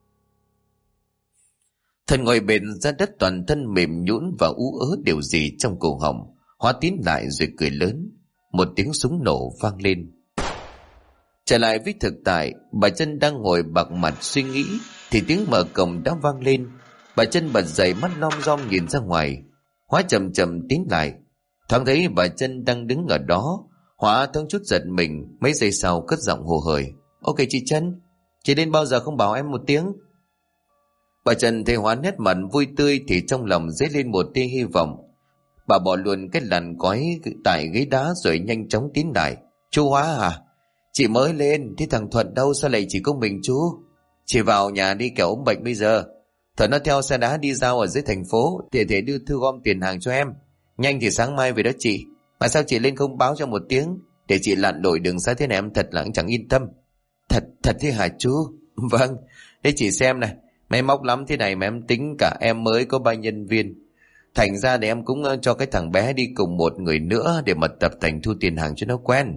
A: Thần ngồi bệt ra đất, toàn thân mềm nhũn và ú ớ điều gì trong cổ họng. Hóa tiến lại rồi cười lớn. Một tiếng súng nổ vang lên. Trở lại với thực tại, bà Chân đang ngồi bạc mặt suy nghĩ thì tiếng mở cổng đã vang lên. Bà Chân bật dậy, mắt lom rom nhìn ra ngoài. Hóa chậm chậm tiến lại, thoáng thấy bà Chân đang đứng ở đó. Hóa thoáng chút giật mình, mấy giây sau cất giọng hồ hởi. Ok chị Chân, chị đến bao giờ không bảo em một tiếng? Bà Chân thấy Hóa nét mặt vui tươi thì trong lòng dấy lên một tia hy vọng. Bà bỏ luôn cái làn cói tại ghế đá rồi nhanh chóng tiến lại. Chú Hóa à? Chị mới lên, thế thằng Thuận đâu, sao lại chỉ có mình chú? Chị vào nhà đi kẻo ốm bệnh bây giờ. Thuận nó theo xe đá đi giao ở dưới thành phố, để thể đưa thư gom tiền hàng cho em. Nhanh thì sáng mai về đó chị. Mà sao chị lên không báo cho một tiếng, để chị lặn lội đường xa thế này em thật là chẳng yên tâm. Thật thế hả chú? Vâng, để chị xem này. Máy móc lắm thế này mà em tính cả em mới có 3 nhân viên. Thành ra để em cũng cho cái thằng bé đi cùng một người nữa để mà tập thành thu tiền hàng cho nó quen.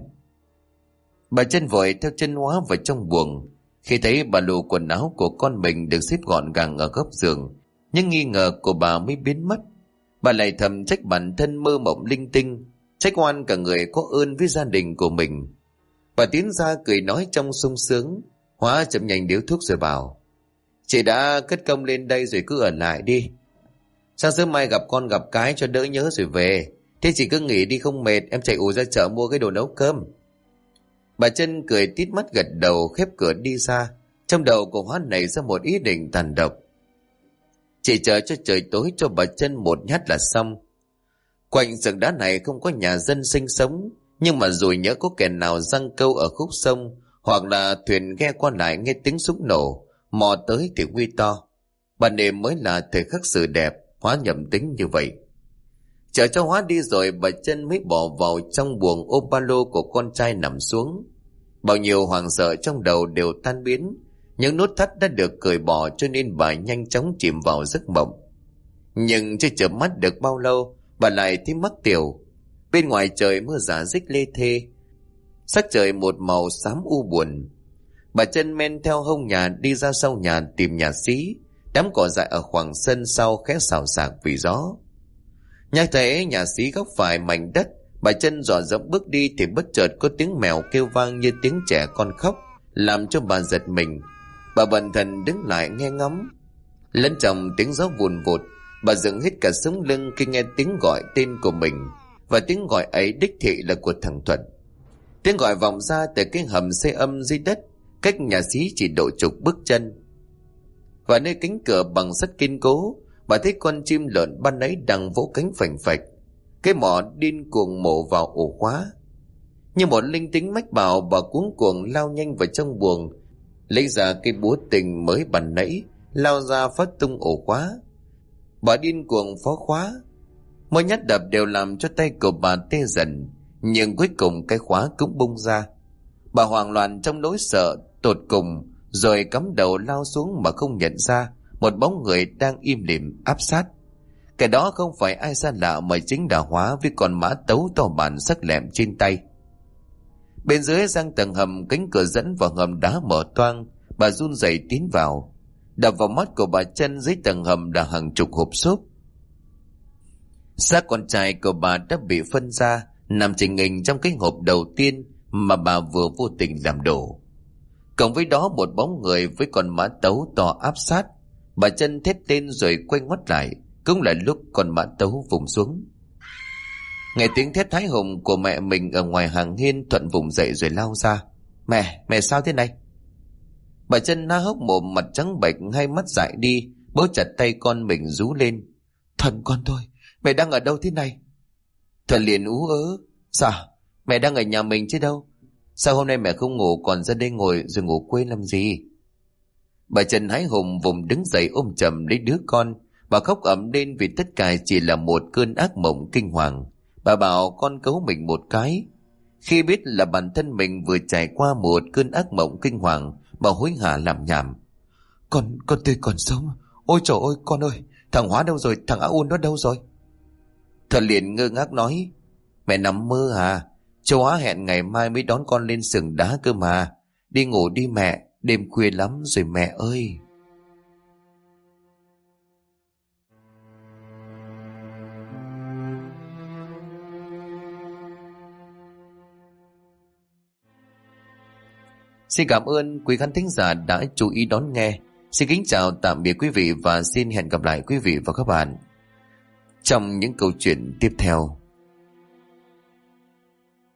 A: Bà Chân vội theo chân Hóa vào trong buồng. Khi thấy ba lô quần áo của con mình được xếp gọn gàng ở góc giường, nhưng nghi ngờ của bà mới biến mất. Bà lại thầm trách bản thân mơ mộng linh tinh, trách oan cả người có ơn với gia đình của mình. Bà tiến ra cười nói trong sung sướng. Hóa chậm nhanh điếu thuốc rồi bảo: Chị đã cất công lên đây rồi cứ ở lại đi. Sáng sớm mai gặp con gặp cái cho đỡ nhớ rồi về. Thế chị cứ nghỉ đi không mệt, em chạy ù ra chợ mua cái đồ nấu cơm. Bà Chân cười tít mắt gật đầu, khép cửa đi ra. Trong đầu của Hóa nảy ra một ý định tàn độc. Chỉ chờ cho trời tối cho bà Chân một nhát là xong. Quanh rừng đá này không có nhà dân sinh sống, nhưng mà rồi nhớ có kẻ nào giăng câu ở khúc sông, hoặc là thuyền ghe qua lại nghe tiếng súng nổ, mò tới thì nguy to. Ban đêm mới là thời khắc sự đẹp. Hóa nhầm tính như vậy. Chờ cho Hóa đi rồi, bà Chân mới bỏ vào trong buồng ôm ba lô của con trai nằm xuống. Bao nhiêu hoảng sợ trong đầu đều tan biến. Những nút thắt đã được cởi bỏ, cho nên bà nhanh chóng chìm vào giấc mộng. Nhưng chưa chợp mắt được bao lâu, bà lại thấy mắc tiểu. Bên ngoài trời mưa rả rích lê thê, sắc trời một màu xám u buồn. Bà Chân men theo hông nhà đi ra sau nhà tìm nhà xí. Đám cỏ dại ở khoảng sân sau khẽ xào xạc vì gió. Nhắc thấy nhà xí góc phải mảnh đất, bà Chân dò dẫm bước đi thì bất chợt có tiếng mèo kêu vang như tiếng trẻ con khóc, làm cho bà giật mình. Bà bần thần đứng lại nghe ngóng. Lẫn trong tiếng gió vùn vụt, bà dựng hết cả sống lưng khi nghe tiếng gọi tên của mình. Và tiếng gọi ấy đích thị là của thằng Thuận. Tiếng gọi vọng ra từ cái hầm xe âm dưới đất, cách nhà xí chỉ độ chục bước chân. Và nơi cánh cửa bằng sắt kiên cố, bà thấy con chim lợn ban nãy đang vỗ cánh phành phạch. Cái mỏ điên cuồng mổ vào ổ khóa. Như một linh tính mách bảo, bà cuống cuồng lao nhanh vào trong buồng, lấy ra cây búa tình mới bàn nãy, lao ra phát tung ổ khóa. Bà điên cuồng phá khóa. Mỗi nhát đập đều làm cho tay của bà tê dần, nhưng cuối cùng cái khóa cũng bung ra. Bà hoảng loạn trong nỗi sợ tột cùng, rồi cắm đầu lao xuống mà không nhận ra một bóng người đang im lìm áp sát. Cái đó không phải ai xa lạ mà chính là Hóa với con mã tấu to bản sắc lẹm trên tay. Bên dưới sang tầng hầm, cánh cửa dẫn vào hầm đá mở toang. Bà run rẩy tiến vào. Đập vào mắt của bà chân dưới tầng hầm là hàng chục hộp xốp. Xác con trai của bà đã bị phân ra, nằm trình hình trong cái hộp đầu tiên mà bà vừa vô tình làm đổ. Cộng với đó một bóng người với con mã tấu to áp sát. Bà chân thét lên rồi quay ngoắt lại, cũng là lúc con mã tấu vùng xuống. Nghe tiếng thét hái hùng của mẹ mình ở ngoài hàng hiên, Thuận vùng dậy rồi lao ra. Mẹ sao thế này? Bà chân há hốc mồm, mặt trắng bệch, hai mắt dại đi, bấu chặt tay con mình rú lên. Thuận con tôi, mẹ đang ở đâu thế này? Thuận liền ú ớ. Sao? Mẹ đang ở nhà mình chứ đâu. Sao hôm nay mẹ không ngủ còn ra đây ngồi rồi ngủ quên làm gì? Bà Trần hái hùng vùng đứng dậy ôm chầm lấy đứa con. Bà khóc ầm lên vì tất cả chỉ là một cơn ác mộng kinh hoàng. Bà bảo con cấu mình một cái. Khi biết là bản thân mình vừa trải qua một cơn ác mộng kinh hoàng, bà hối hả làm nhảm. Con tươi còn sống. Ôi trời ơi con ơi, thằng Hóa đâu rồi, thằng Á Un đó đâu rồi? Thuận liền ngơ ngác nói. Mẹ nằm mơ à? Châu Á hẹn ngày mai mới đón con lên sừng đá cơ mà. Đi ngủ đi mẹ, đêm khuya lắm rồi mẹ ơi. Xin cảm ơn quý khán thính giả đã chú ý đón nghe. Xin kính chào tạm biệt quý vị và xin hẹn gặp lại quý vị và các bạn trong những câu chuyện tiếp theo.